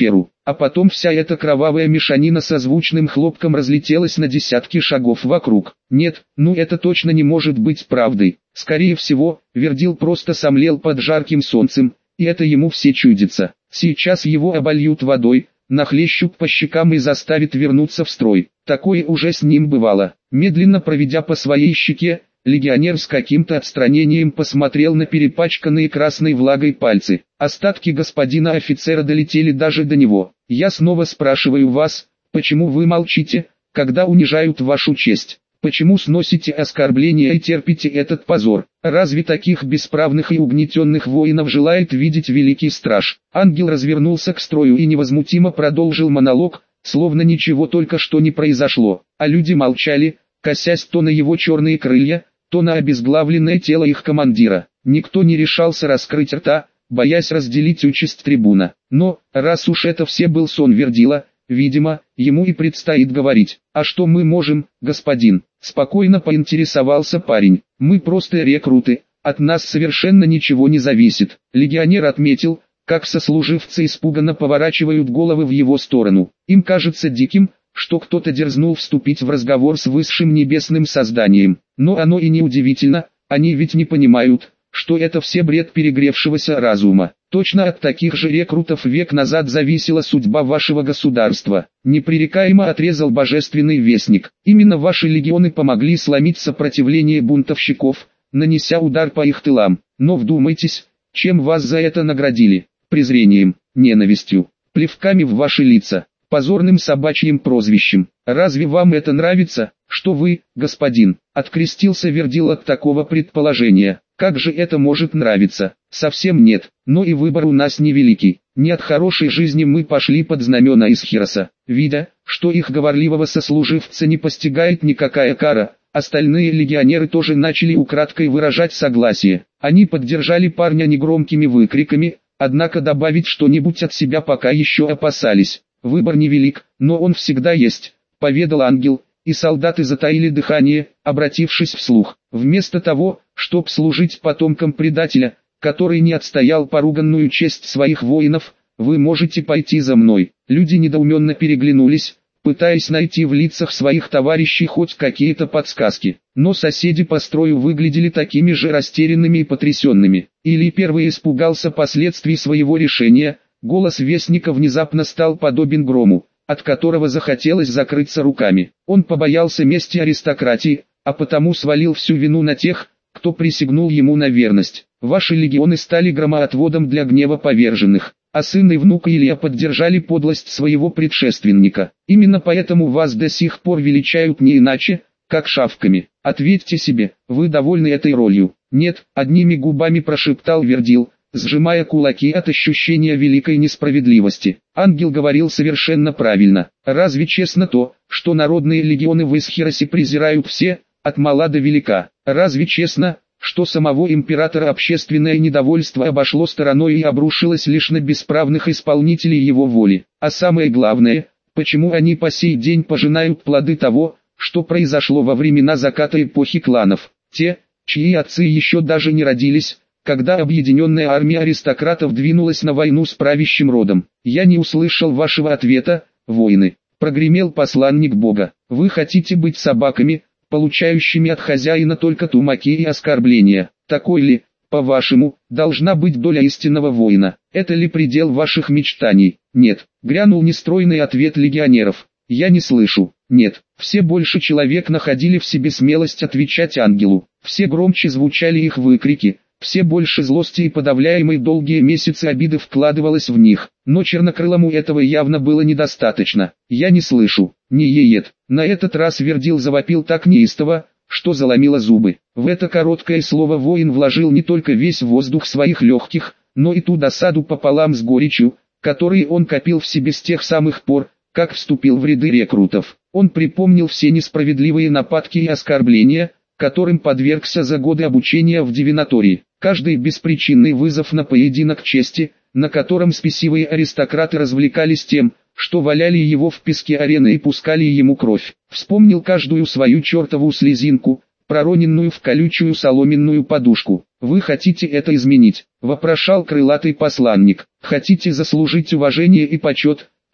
а потом вся эта кровавая мешанина со звучным хлопком разлетелась на десятки шагов вокруг. Нет, ну это точно не может быть правдой. Скорее всего, Вердил просто сомлел под жарким солнцем, и это ему все чудится. Сейчас его обольют водой, нахлещут по щекам и заставят вернуться в строй. Такое уже с ним бывало. Медленно проведя по своей щеке, легионер с каким-то отстранением посмотрел на перепачканные красной влагой пальцы. Остатки господина офицера долетели даже до него. «Я снова спрашиваю вас, почему вы молчите, когда унижают вашу честь? Почему сносите оскорбления и терпите этот позор? Разве таких бесправных и угнетенных воинов желает видеть великий страж?» Ангел развернулся к строю и невозмутимо продолжил монолог, словно ничего только что не произошло, а люди молчали, косясь то на его черные крылья, то на обезглавленное тело их командира. Никто не решался раскрыть рта, боясь разделить участь трибуна. Но, раз уж это все был сон Вердила, видимо, ему и предстоит говорить. «А что мы можем, господин?» — спокойно поинтересовался парень. «Мы просто рекруты, от нас совершенно ничего не зависит». Легионер отметил, как сослуживцы испуганно поворачивают головы в его сторону. Им кажется диким, что кто-то дерзнул вступить в разговор с высшим небесным созданием. Но оно и не удивительно, они ведь не понимают, что это все бред перегревшегося разума. Точно от таких же рекрутов век назад зависела судьба вашего государства. Непререкаемо отрезал божественный вестник. Именно ваши легионы помогли сломить сопротивление бунтовщиков, нанеся удар по их тылам. Но вдумайтесь, чем вас за это наградили? Презрением, ненавистью, плевками в ваши лица, позорным собачьим прозвищем. Разве вам это нравится, что вы, господин, открестился Вердил от такого предположения? Как же это может нравиться? Совсем нет, но и выбор у нас невеликий. Не от хорошей жизни мы пошли под знамена Исхироса. Видя, что их говорливого сослуживца не постигает никакая кара, остальные легионеры тоже начали украдкой выражать согласие. Они поддержали парня негромкими выкриками, однако добавить что-нибудь от себя пока еще опасались. «Выбор невелик, но он всегда есть», — поведал ангел, и солдаты затаили дыхание, обратившись вслух. «Вместо того, чтоб служить потомкам предателя, который не отстоял поруганную честь своих воинов, вы можете пойти за мной». Люди недоуменно переглянулись, пытаясь найти в лицах своих товарищей хоть какие-то подсказки. Но соседи по строю выглядели такими же растерянными и потрясенными. Или первый испугался последствий своего решения. Голос вестника внезапно стал подобен грому, от которого захотелось закрыться руками. Он побоялся мести аристократии, а потому свалил всю вину на тех, кто присягнул ему на верность. Ваши легионы стали громоотводом для гнева поверженных, а сын и внук Илья поддержали подлость своего предшественника. Именно поэтому вас до сих пор величают не иначе, как шавками. Ответьте себе, вы довольны этой ролью? Нет, одними губами прошептал Вердил, сжимая кулаки от ощущения великой несправедливости. Ангел говорил совершенно правильно. Разве честно то, что народные легионы в Исхиросе презирают все, от мала до велика? Разве честно, что самого императора общественное недовольство обошло стороной и обрушилось лишь на бесправных исполнителей его воли? А самое главное, почему они по сей день пожинают плоды того, что произошло во времена заката эпохи кланов? Те, чьи отцы еще даже не родились, когда объединенная армия аристократов двинулась на войну с правящим родом. «Я не услышал вашего ответа, воины», — прогремел посланник Бога. «Вы хотите быть собаками, получающими от хозяина только тумаки и оскорбления? Такой ли, по-вашему, должна быть доля истинного воина? Это ли предел ваших мечтаний?» «Нет», — грянул нестройный ответ легионеров. «Я не слышу». Нет, все больше человек находили в себе смелость отвечать ангелу. Все громче звучали их выкрики. Все больше злости и подавляемой долгие месяцы обиды вкладывалось в них, но Чернокрылому этого явно было недостаточно. «Я не слышу, не еет». На этот раз Вердил завопил так неистово, что заломило зубы. В это короткое слово воин вложил не только весь воздух своих легких, но и ту досаду пополам с горечью, которую он копил в себе с тех самых пор, как вступил в ряды рекрутов. Он припомнил все несправедливые нападки и оскорбления, которым подвергся за годы обучения в Дивинатории. Каждый беспричинный вызов на поединок чести, на котором спесивые аристократы развлекались тем, что валяли его в песке арены и пускали ему кровь. Вспомнил каждую свою чертову слезинку, пророненную в колючую соломенную подушку. «Вы хотите это изменить?» — вопрошал крылатый посланник. «Хотите заслужить уважение и почет,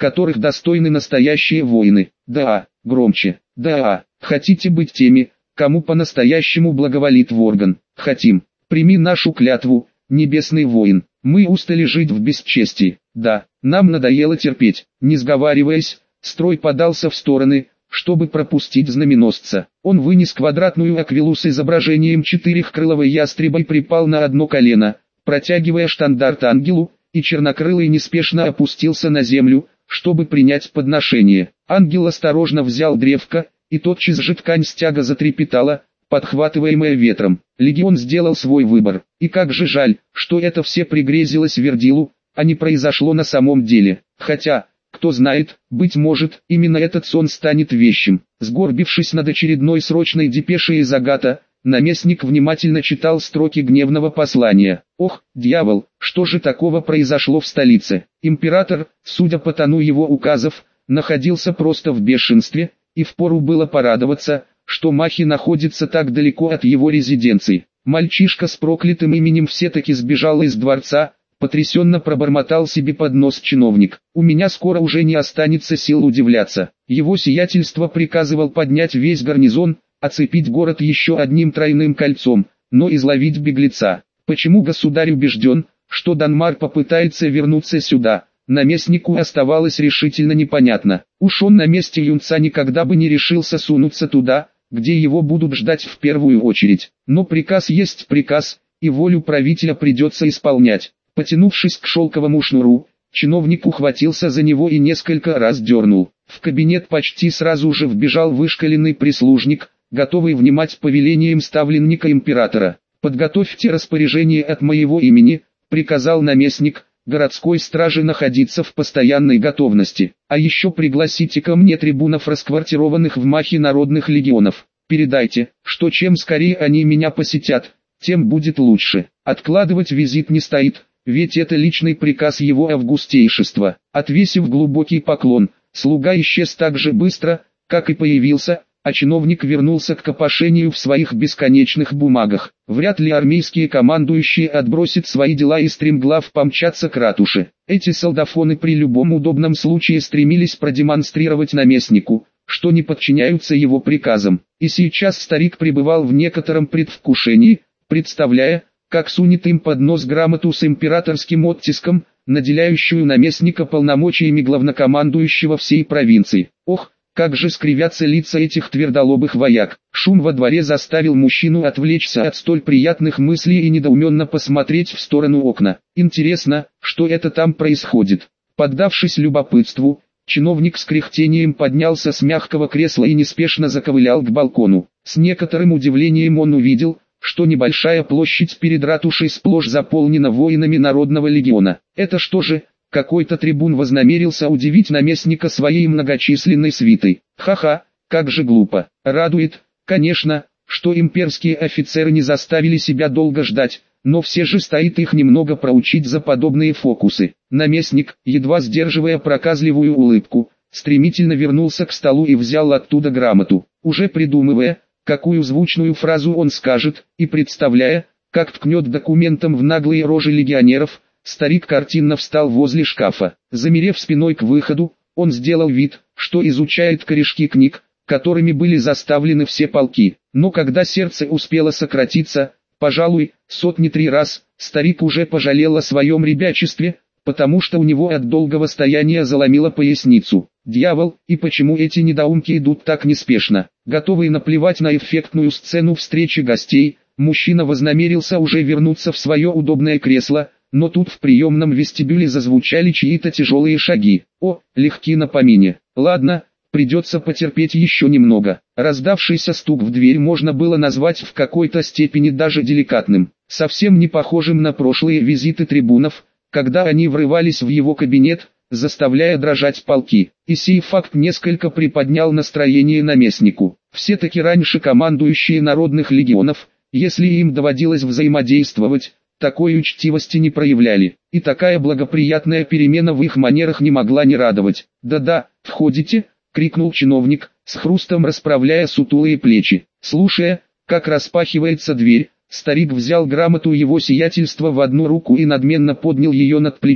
которых достойны настоящие воины. Да, громче. Да, хотите быть теми, кому по-настоящему благоволит Ворган? Хотим. Прими нашу клятву, небесный воин. Мы устали жить в бесчестии. Да, нам надоело терпеть. Не сговариваясь, строй подался в стороны, чтобы пропустить знаменосца. Он вынес квадратную аквилу с изображением четырехкрылого ястреба и припал на одно колено, протягивая штандарт ангелу, и чернокрылый неспешно опустился на землю, чтобы принять подношение. Ангел осторожно взял древко, и тотчас же ткань стяга затрепетала, подхватываемая ветром. Легион сделал свой выбор, и как же жаль, что это все пригрезилось Вердилу, а не произошло на самом деле. Хотя, кто знает, быть может, именно этот сон станет вещим. Сгорбившись над очередной срочной депешей из Агата, наместник внимательно читал строки гневного послания. Ох, дьявол, что же такого произошло в столице? Император, судя по тону его указов, находился просто в бешенстве, и впору было порадоваться, что Махи находится так далеко от его резиденции. Мальчишка с проклятым именем все-таки сбежал из дворца, потрясенно пробормотал себе под нос чиновник. У меня скоро уже не останется сил удивляться. Его сиятельство приказывал поднять весь гарнизон, оцепить город еще одним тройным кольцом, но изловить беглеца. Почему государь убежден, что Данмар попытается вернуться сюда, наместнику оставалось решительно непонятно. Уж он на месте юнца никогда бы не решился сунуться туда, где его будут ждать в первую очередь. Но приказ есть приказ, и волю правителя придется исполнять. Потянувшись к шелковому шнуру, чиновник ухватился за него и несколько раз дернул. В кабинет почти сразу же вбежал вышкаленный прислужник, готовый внимать повелениям ставленника императора. «Подготовьте распоряжение от моего имени», — приказал наместник, городской стражи находиться в постоянной готовности. «А еще пригласите ко мне трибунов, расквартированных в Махе народных легионов. Передайте, что чем скорее они меня посетят, тем будет лучше. Откладывать визит не стоит, ведь это личный приказ его августейшества». Отвесив глубокий поклон, слуга исчез так же быстро, как и появился, а чиновник вернулся к копошению в своих бесконечных бумагах. Вряд ли армейские командующие отбросят свои дела и стремглав помчатся к ратуше. Эти солдафоны при любом удобном случае стремились продемонстрировать наместнику, что не подчиняются его приказам. И сейчас старик пребывал в некотором предвкушении, представляя, как сунет им под нос грамоту с императорским оттиском, наделяющую наместника полномочиями главнокомандующего всей провинции. Ох, как же скривятся лица этих твердолобых вояк. Шум во дворе заставил мужчину отвлечься от столь приятных мыслей и недоуменно посмотреть в сторону окна. Интересно, что это там происходит? Поддавшись любопытству, чиновник с кряхтением поднялся с мягкого кресла и неспешно заковылял к балкону. С некоторым удивлением он увидел, что небольшая площадь перед ратушей сплошь заполнена воинами Народного легиона. Это что же, какой-то трибун вознамерился удивить наместника своей многочисленной свитой? Ха-ха, как же глупо. Радует, конечно, что имперские офицеры не заставили себя долго ждать, но все же стоит их немного проучить за подобные фокусы. Наместник, едва сдерживая проказливую улыбку, стремительно вернулся к столу и взял оттуда грамоту, уже придумывая, какую звучную фразу он скажет, и представляя, как ткнет документом в наглые рожи легионеров. Старик картинно встал возле шкафа. Замерев спиной к выходу, он сделал вид, что изучает корешки книг, которыми были заставлены все полки. Но когда сердце успело сократиться, пожалуй, сотни три раз, старик уже пожалел о своем ребячестве, потому что у него от долгого стояния заломило поясницу. Дьявол, и почему эти недоумки идут так неспешно? Готовый наплевать на эффектную сцену встречи гостей, мужчина вознамерился уже вернуться в свое удобное кресло, но тут в приемном вестибюле зазвучали чьи-то тяжелые шаги. О, легки на помине. Ладно, придется потерпеть еще немного. Раздавшийся стук в дверь можно было назвать в какой-то степени даже деликатным, совсем не похожим на прошлые визиты трибунов, когда они врывались в его кабинет, заставляя дрожать полки. И сей факт несколько приподнял настроение наместнику. Все-таки раньше командующие народных легионов, если им доводилось взаимодействовать, такой учтивости не проявляли, и такая благоприятная перемена в их манерах не могла не радовать. «Да-да, входите!» — крикнул чиновник, с хрустом расправляя сутулые плечи. Слушая, как распахивается дверь, старик взял грамоту его сиятельства в одну руку и надменно поднял ее над плечом.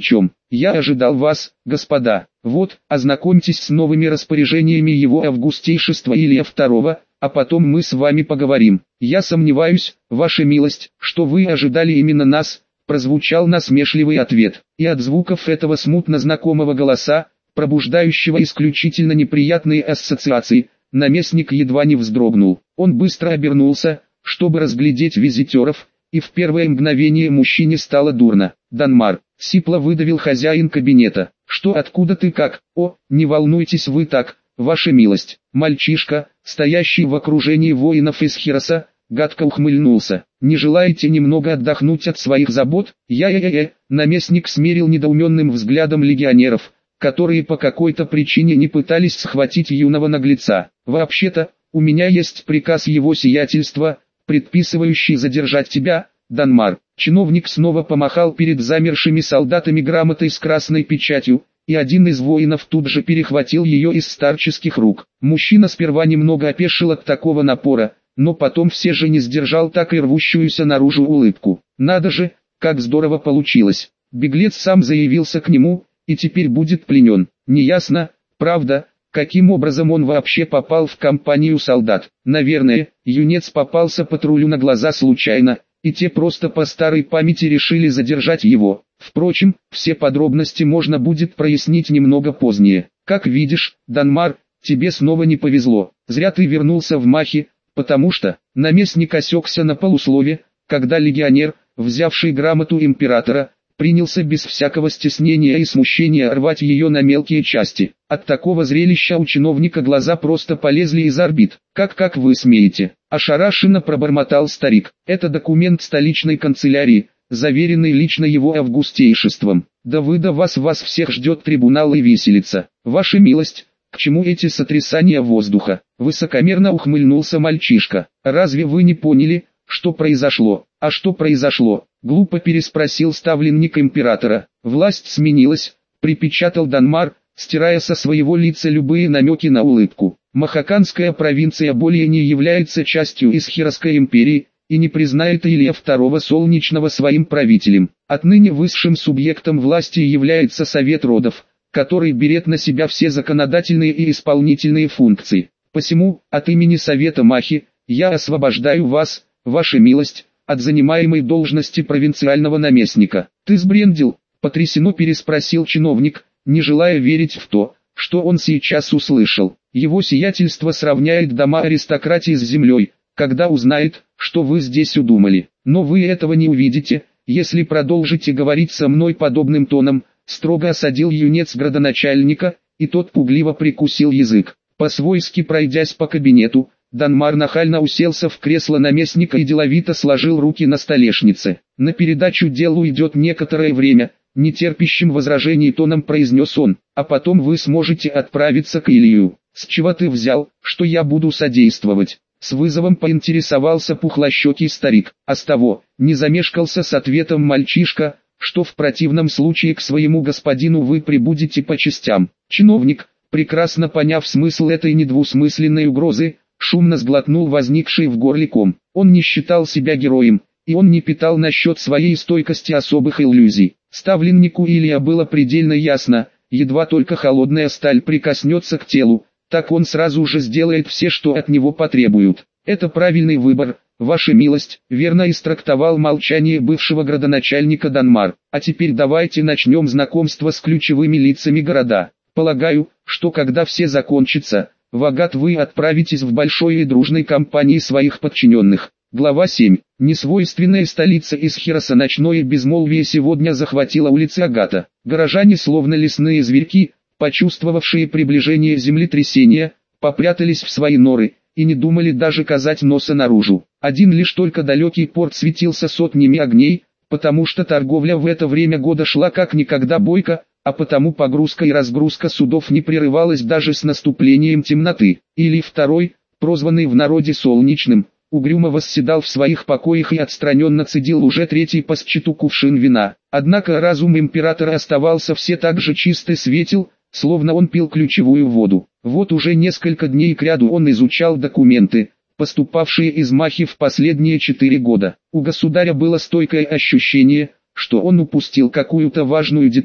Я ожидал вас, господа. Вот, ознакомьтесь с новыми распоряжениями его августейшества Илья второго, а потом мы с вами поговорим. Я сомневаюсь, ваша милость, что вы ожидали именно нас, прозвучал насмешливый ответ. И от звуков этого смутно знакомого голоса, пробуждающего исключительно неприятные ассоциации, наместник едва не вздрогнул. Он быстро обернулся, чтобы разглядеть визитеров, и в первое мгновение мужчине стало дурно. «Данмар», — сипло выдавил хозяин кабинета, — «что, откуда ты, как? О, не волнуйтесь вы так, ваша милость». Мальчишка, стоящий в окружении воинов из Хироса, гадко ухмыльнулся. «Не желаете немного отдохнуть от своих забот?» «Я-я-я-я», наместник смерил недоуменным взглядом легионеров, которые по какой-то причине не пытались схватить юного наглеца. «Вообще-то, у меня есть приказ его сиятельства, предписывающий задержать тебя, Данмар». Чиновник снова помахал перед замершими солдатами грамотой с красной печатью, и один из воинов тут же перехватил ее из старческих рук. Мужчина сперва немного опешил от такого напора, но потом все же не сдержал так и рвущуюся наружу улыбку. Надо же, как здорово получилось. Беглец сам заявился к нему, и теперь будет пленен. Неясно, правда, каким образом он вообще попал в компанию солдат. Наверное, юнец попался патрулю на глаза случайно, и те просто по старой памяти решили задержать его. Впрочем, все подробности можно будет прояснить немного позднее. Как видишь, Данмар, тебе снова не повезло. Зря ты вернулся в Махи, потому что наместник осекся на полуслове, когда легионер, взявший грамоту императора, принялся без всякого стеснения и смущения рвать ее на мелкие части. От такого зрелища у чиновника глаза просто полезли из орбит. «Как-как вы смеете?» – ошарашенно пробормотал старик. «Это документ столичной канцелярии, заверенный лично его августейшеством. Да вы да вас вас всех ждет трибунал и виселица. Ваша милость, к чему эти сотрясания воздуха?» Высокомерно ухмыльнулся мальчишка. «Разве вы не поняли, что произошло?» «А что произошло?» — глупо переспросил ставленник императора. «Власть сменилась», — припечатал Данмар, стирая со своего лица любые намеки на улыбку. «Махаканская провинция более не является частью Исхирской империи, и не признает Илья второго Солнечного своим правителем. Отныне высшим субъектом власти является Совет Родов, который берет на себя все законодательные и исполнительные функции. Посему, от имени Совета Махи, я освобождаю вас, ваша милость, от занимаемой должности провинциального наместника». «Ты сбрендил?» — потрясенно переспросил чиновник, не желая верить в то, что он сейчас услышал. «Его сиятельство сравняет дома аристократии с землей, когда узнает, что вы здесь удумали. Но вы этого не увидите, если продолжите говорить со мной подобным тоном», — строго осадил юнец градоначальника, и тот пугливо прикусил язык. По-свойски пройдясь по кабинету, Данмар нахально уселся в кресло наместника и деловито сложил руки на столешнице. «На передачу дел уйдет некоторое время», — нетерпящим возражений тоном произнес он, «а потом вы сможете отправиться к Илью». «С чего ты взял, что я буду содействовать?» С вызовом поинтересовался пухлощекий старик. «А с того, не замешкался с ответом мальчишка, что в противном случае к своему господину вы прибудете по частям». Чиновник, прекрасно поняв смысл этой недвусмысленной угрозы, шумно сглотнул возникший в горле ком. Он не считал себя героем, и он не питал насчет своей стойкости особых иллюзий. Ставленнику Илья было предельно ясно, едва только холодная сталь прикоснется к телу, так он сразу же сделает все, что от него потребуют. «Это правильный выбор, ваша милость», — верно истрактовал молчание бывшего градоначальника Данмар. «А теперь давайте начнем знакомство с ключевыми лицами города. Полагаю, что когда все закончится, в Агат вы отправитесь в большой и дружной компании своих подчиненных». Глава семь. Несвойственная столица Исхироса ночное безмолвие сегодня захватило улицы Агата. Горожане, словно лесные зверьки, почувствовавшие приближение землетрясения, попрятались в свои норы, и не думали даже казать носа наружу. Один лишь только далекий порт светился сотнями огней, потому что торговля в это время года шла как никогда бойко, а потому погрузка и разгрузка судов не прерывалась даже с наступлением темноты. Или второй, прозванный в народе Солнечным, угрюмо восседал в своих покоях и отстраненно цедил уже третий по счету кувшин вина. Однако разум императора оставался все так же чист и светел, словно он пил ключевую воду. Вот уже несколько дней кряду он изучал документы, поступавшие из Махи в последние четыре года. У государя было стойкое ощущение, что он упустил какую-то важную деталь,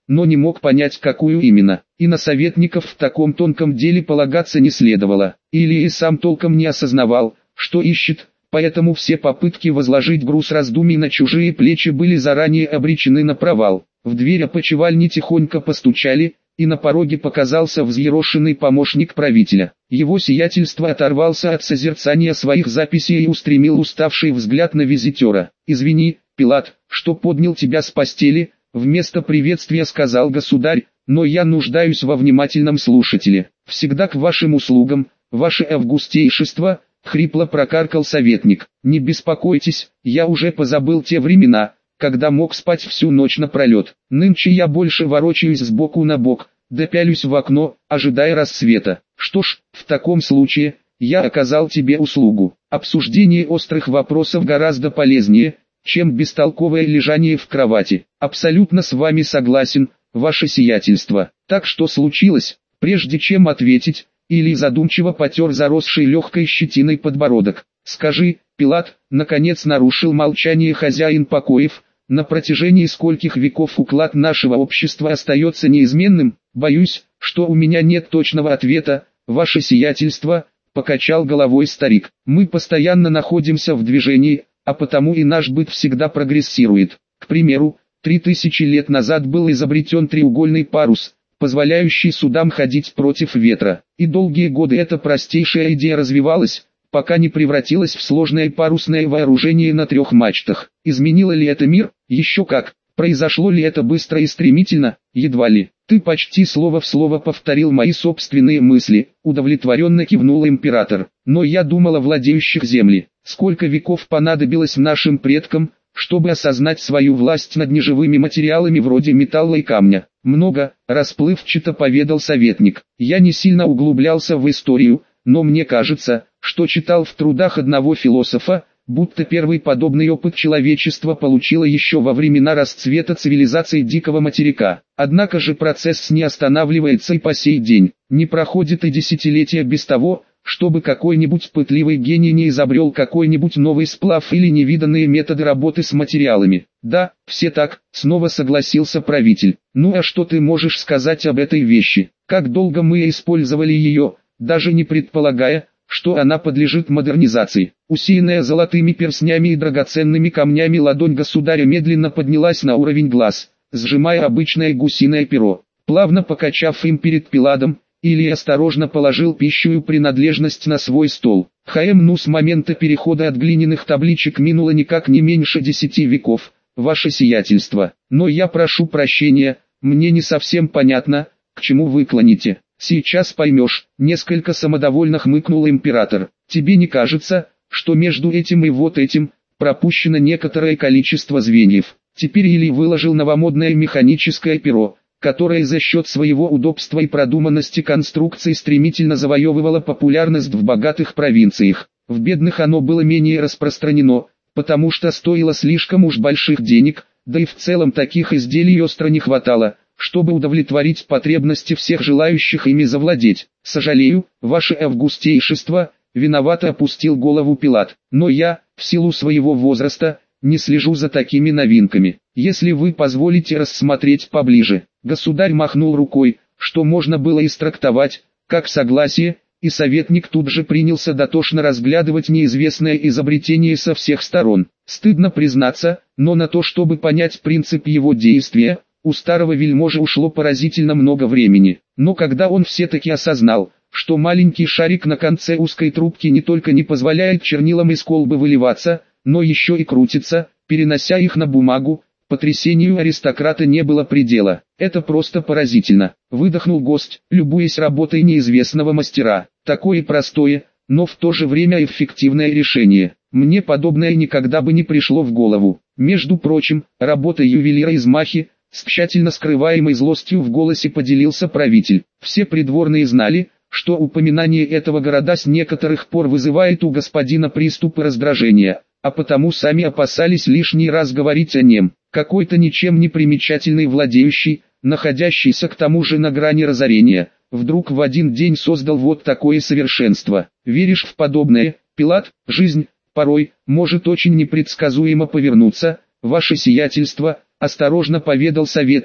но не мог понять, какую именно. И на советников в таком тонком деле полагаться не следовало. Или и сам толком не осознавал, что ищет, поэтому все попытки возложить груз раздумий на чужие плечи были заранее обречены на провал. В дверь опочивальни тихонько постучали, и на пороге показался взъерошенный помощник правителя. Его сиятельство оторвался от созерцания своих записей и устремил уставший взгляд на визитера. «Извини, Пилат, что поднял тебя с постели», — вместо приветствия сказал государь, «но я нуждаюсь во внимательном слушателе. Всегда к вашим услугам, ваше августейшество», — хрипло прокаркал советник. «Не беспокойтесь, я уже позабыл те времена, когда мог спать всю ночь напролет. Нынче я больше ворочаюсь сбоку на бок, да пялюсь в окно, ожидая рассвета. Что ж, в таком случае, я оказал тебе услугу. Обсуждение острых вопросов гораздо полезнее, чем бестолковое лежание в кровати. Абсолютно с вами согласен, ваше сиятельство. Так что случилось?» Прежде чем ответить, Илий задумчиво потер заросший легкой щетиной подбородок. «Скажи, Пилат», — наконец нарушил молчание хозяин покоев, «на протяжении скольких веков уклад нашего общества остается неизменным?» «Боюсь, что у меня нет точного ответа, ваше сиятельство», — покачал головой старик. «Мы постоянно находимся в движении, а потому и наш быт всегда прогрессирует. К примеру, три тысячи лет назад был изобретен треугольный парус, позволяющий судам ходить против ветра. И долгие годы эта простейшая идея развивалась, пока не превратилась в сложное парусное вооружение на трех мачтах. Изменило ли это мир? Еще как. Произошло ли это быстро и стремительно? Едва ли. Ты почти слово в слово повторил мои собственные мысли, удовлетворенно кивнул император. Но я думал о владеющих земли. Сколько веков понадобилось нашим предкам, чтобы осознать свою власть над неживыми материалами вроде металла и камня? Много, расплывчато поведал советник. Я не сильно углублялся в историю, но мне кажется, что читал в трудах одного философа, будто первый подобный опыт человечества получило еще во времена расцвета цивилизации Дикого материка. Однако же процесс не останавливается и по сей день. Не проходит и десятилетия без того, чтобы какой-нибудь пытливый гений не изобрел какой-нибудь новый сплав или невиданные методы работы с материалами. Да, все так, снова согласился правитель. Ну а что ты можешь сказать об этой вещи? Как долго мы использовали ее, даже не предполагая, что она подлежит модернизации. Усеянная золотыми перстнями и драгоценными камнями ладонь государя медленно поднялась на уровень глаз, сжимая обычное гусиное перо. Плавно покачав им перед Пиладом, Илий осторожно положил пищевую принадлежность на свой стол. Хаэм, ну с момента перехода от глиняных табличек минуло никак не меньше десяти веков, ваше сиятельство. Но я прошу прощения, мне не совсем понятно, к чему вы клоните. Сейчас поймешь, несколько самодовольно хмыкнул император. Тебе не кажется, что между этим и вот этим, пропущено некоторое количество звеньев? Теперь Илий выложил новомодное механическое перо, которое за счет своего удобства и продуманности конструкции стремительно завоевывало популярность в богатых провинциях. В бедных оно было менее распространено, потому что стоило слишком уж больших денег, да и в целом таких изделий остро не хватало, чтобы удовлетворить потребности всех желающих ими завладеть. «Сожалею, ваше августейшество», — виновато опустил голову Пилат, «но я, в силу своего возраста, не слежу за такими новинками. Если вы позволите рассмотреть поближе». Государь махнул рукой, что можно было истрактовать, как согласие, и советник тут же принялся дотошно разглядывать неизвестное изобретение со всех сторон. Стыдно признаться, но на то, чтобы понять принцип его действия, у старого вельможи ушло поразительно много времени. Но когда он все-таки осознал, что маленький шарик на конце узкой трубки не только не позволяет чернилам из колбы выливаться, но еще и крутится, перенося их на бумагу, потрясению аристократа не было предела. «Это просто поразительно», — выдохнул гость, любуясь работой неизвестного мастера. «Такое простое, но в то же время эффективное решение. Мне подобное никогда бы не пришло в голову. Между прочим, работа ювелира из Махи, с тщательно скрываемой злостью в голосе поделился правитель. Все придворные знали, что упоминание этого города с некоторых пор вызывает у господина приступы раздражения, а потому сами опасались лишний раз говорить о нем. Какой-то ничем не примечательный владеющий, находящийся к тому же на грани разорения, вдруг в один день создал вот такое совершенство. Веришь в подобное, Пилат? Жизнь, порой, может очень непредсказуемо повернуться, ваше сиятельство, осторожно поведал советник,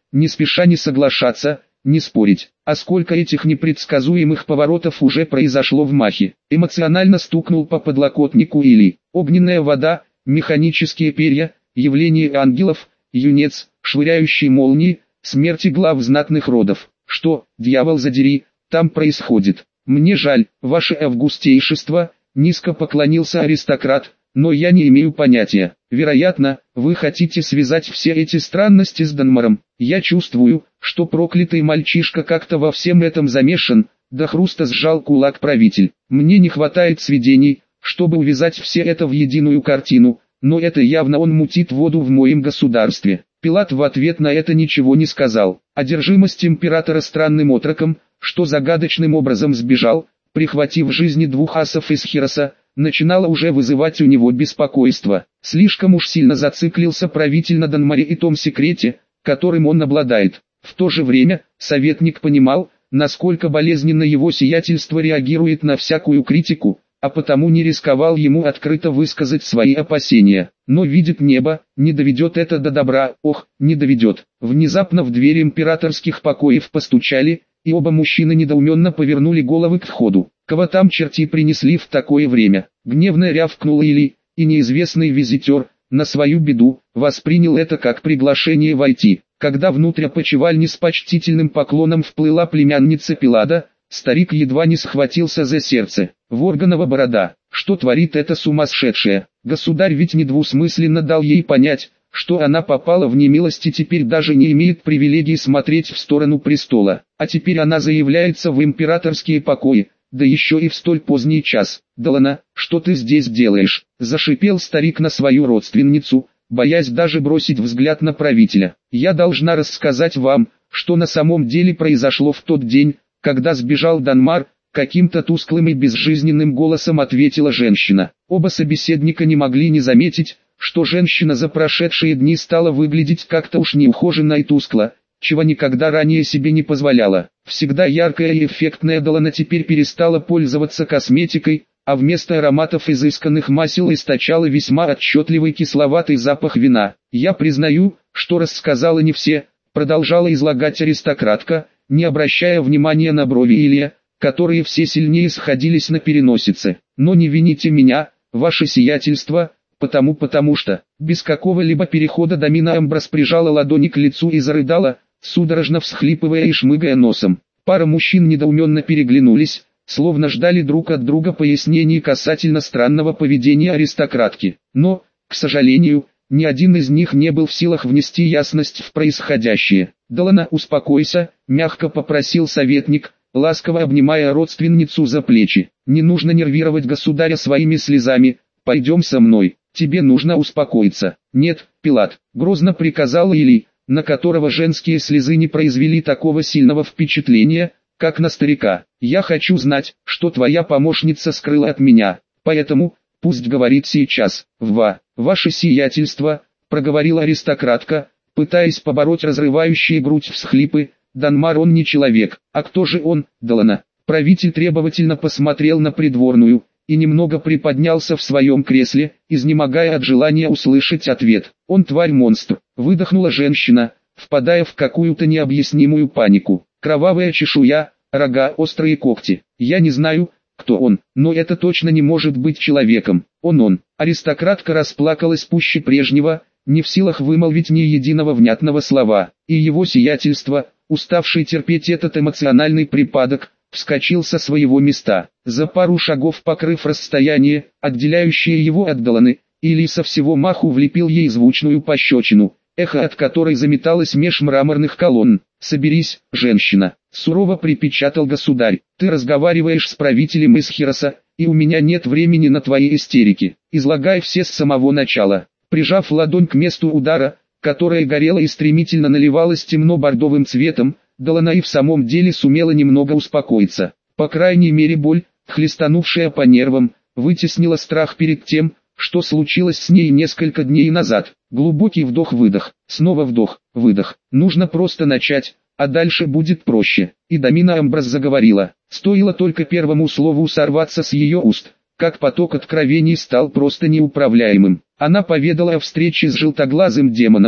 не спеша не соглашаться, не спорить. А сколько этих непредсказуемых поворотов уже произошло в Махе. Эмоционально стукнул по подлокотнику Или. Огненная вода, механические перья, явление ангелов, юнец, швыряющий молнии, смерти глав знатных родов. Что, дьявол задери, там происходит? Мне жаль, ваше августейшество, низко поклонился аристократ, но я не имею понятия. Вероятно, вы хотите связать все эти странности с Данмаром. Я чувствую, что проклятый мальчишка как-то во всем этом замешан. До хруста сжал кулак правитель. Мне не хватает сведений, чтобы увязать все это в единую картину, но это явно он мутит воду в моем государстве. Пилат в ответ на это ничего не сказал. Одержимость императора странным отроком, что загадочным образом сбежал, прихватив жизни двух асов из Хироса, начинала уже вызывать у него беспокойство. Слишком уж сильно зациклился правитель на Данмаре и том секрете, которым он обладает. В то же время, советник понимал, насколько болезненно его сиятельство реагирует на всякую критику, а потому не рисковал ему открыто высказать свои опасения. Но видит небо, не доведет это до добра, ох, не доведет. Внезапно в дверь императорских покоев постучали, и оба мужчины недоуменно повернули головы к входу. Кого там черти принесли в такое время? Гневно рявкнула Или, и неизвестный визитер, на свою беду, воспринял это как приглашение войти. Когда внутрь опочивальни с почтительным поклоном вплыла племянница Пилада, старик едва не схватился за сердце. Ворганова борода, что творит эта сумасшедшая? Государь ведь недвусмысленно дал ей понять, что она попала в немилость и теперь даже не имеет привилегии смотреть в сторону престола. А теперь она заявляется в императорские покои, да еще и в столь поздний час. «Далана, что ты здесь делаешь?» – зашипел старик на свою родственницу, боясь даже бросить взгляд на правителя. «Я должна рассказать вам, что на самом деле произошло в тот день, когда сбежал Данмар», — каким-то тусклым и безжизненным голосом ответила женщина. Оба собеседника не могли не заметить, что женщина за прошедшие дни стала выглядеть как-то уж неухоженно и тускло, чего никогда ранее себе не позволяла. Всегда яркая и эффектная Далана теперь перестала пользоваться косметикой, а вместо ароматов изысканных масел источала весьма отчетливый кисловатый запах вина. «Я признаю, что рассказала не все», — продолжала излагать аристократка, не обращая внимания на брови Илья, которые все сильнее сходились на переносице. «Но не вините меня, ваше сиятельство, потому потому что...» Без какого-либо перехода Домина Амброс прижала ладони к лицу и зарыдала, судорожно всхлипывая и шмыгая носом. Пара мужчин недоуменно переглянулись, словно ждали друг от друга пояснений касательно странного поведения аристократки. Но, к сожалению, ни один из них не был в силах внести ясность в происходящее. «Далана, успокойся», — мягко попросил советник, ласково обнимая родственницу за плечи. «Не нужно нервировать государя своими слезами, пойдем со мной, тебе нужно успокоиться». «Нет, Пилат», — грозно приказал Или, на которого женские слезы не произвели такого сильного впечатления, как на старика. «Я хочу знать, что твоя помощница скрыла от меня, поэтому, пусть говорит сейчас». «Ва, ваше сиятельство», — проговорила аристократка, пытаясь побороть разрывающие грудь всхлипы, «Данмар он не человек, а кто же он, Далана?» Правитель требовательно посмотрел на придворную, и немного приподнялся в своем кресле, изнемогая от желания услышать ответ. «Он тварь-монстр», — выдохнула женщина, впадая в какую-то необъяснимую панику. «Кровавая чешуя, рога, острые когти. Я не знаю, кто он, но это точно не может быть человеком. Он он». Аристократка расплакалась пуще прежнего, не в силах вымолвить ни единого внятного слова, и его сиятельство, уставший терпеть этот эмоциональный припадок, вскочил со своего места. За пару шагов покрыв расстояние, отделяющее его от Даланы, Или со всего маху влепил ей звучную пощечину, эхо от которой заметалось меж мраморных колонн. «Соберись, женщина», — сурово припечатал государь, — «ты разговариваешь с правителем из Хироса, и у меня нет времени на твои истерики. Излагай все с самого начала». Прижав ладонь к месту удара, которое горело и стремительно наливалось темно-бордовым цветом, Далана и в самом деле сумела немного успокоиться. По крайней мере боль, хлестанувшая по нервам, вытеснила страх перед тем, что случилось с ней несколько дней назад. Глубокий вдох-выдох, снова вдох-выдох. Нужно просто начать, а дальше будет проще. И Домина Амброс заговорила. Стоило только первому слову сорваться с ее уст, как поток откровений стал просто неуправляемым. Она поведала о встрече с желтоглазым демоном,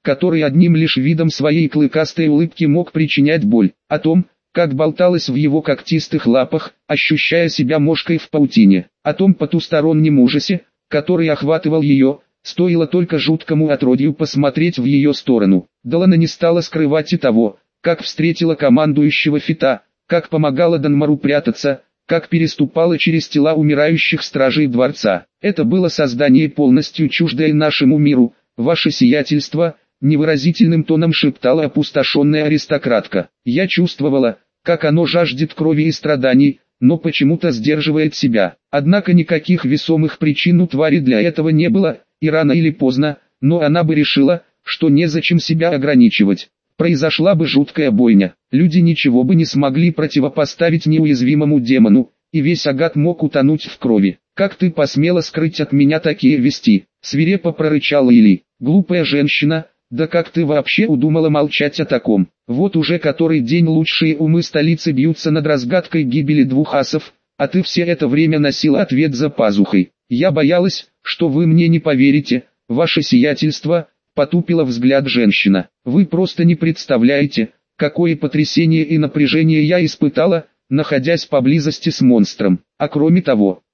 который одним лишь видом своей клыкастой улыбки мог причинять боль, о том, как болталась в его когтистых лапах, ощущая себя мошкой в паутине, о том потустороннем ужасе, который охватывал ее, стоило только жуткому отродью посмотреть в ее сторону. Делана не стала скрывать и того, как встретила командующего Фита, как помогала Данмару прятаться, как переступала через тела умирающих стражей дворца. Это было создание полностью чуждое нашему миру, ваше сиятельство, невыразительным тоном шептала опустошенная аристократка. Я чувствовала, как оно жаждет крови и страданий, но почему-то сдерживает себя. Однако никаких весомых причин у твари для этого не было, и рано или поздно, но она бы решила, что незачем себя ограничивать. Произошла бы жуткая бойня, люди ничего бы не смогли противопоставить неуязвимому демону, и весь Агат мог утонуть в крови. «Как ты посмела скрыть от меня такие вести?» — свирепо прорычала Или. «Глупая женщина, да как ты вообще удумала молчать о таком? Вот уже который день лучшие умы столицы бьются над разгадкой гибели двух асов, а ты все это время носила ответ за пазухой. Я боялась, что вы мне не поверите, ваше сиятельство», — потупила взгляд женщина. «Вы просто не представляете, какое потрясение и напряжение я испытала, находясь поблизости с монстром. А кроме того,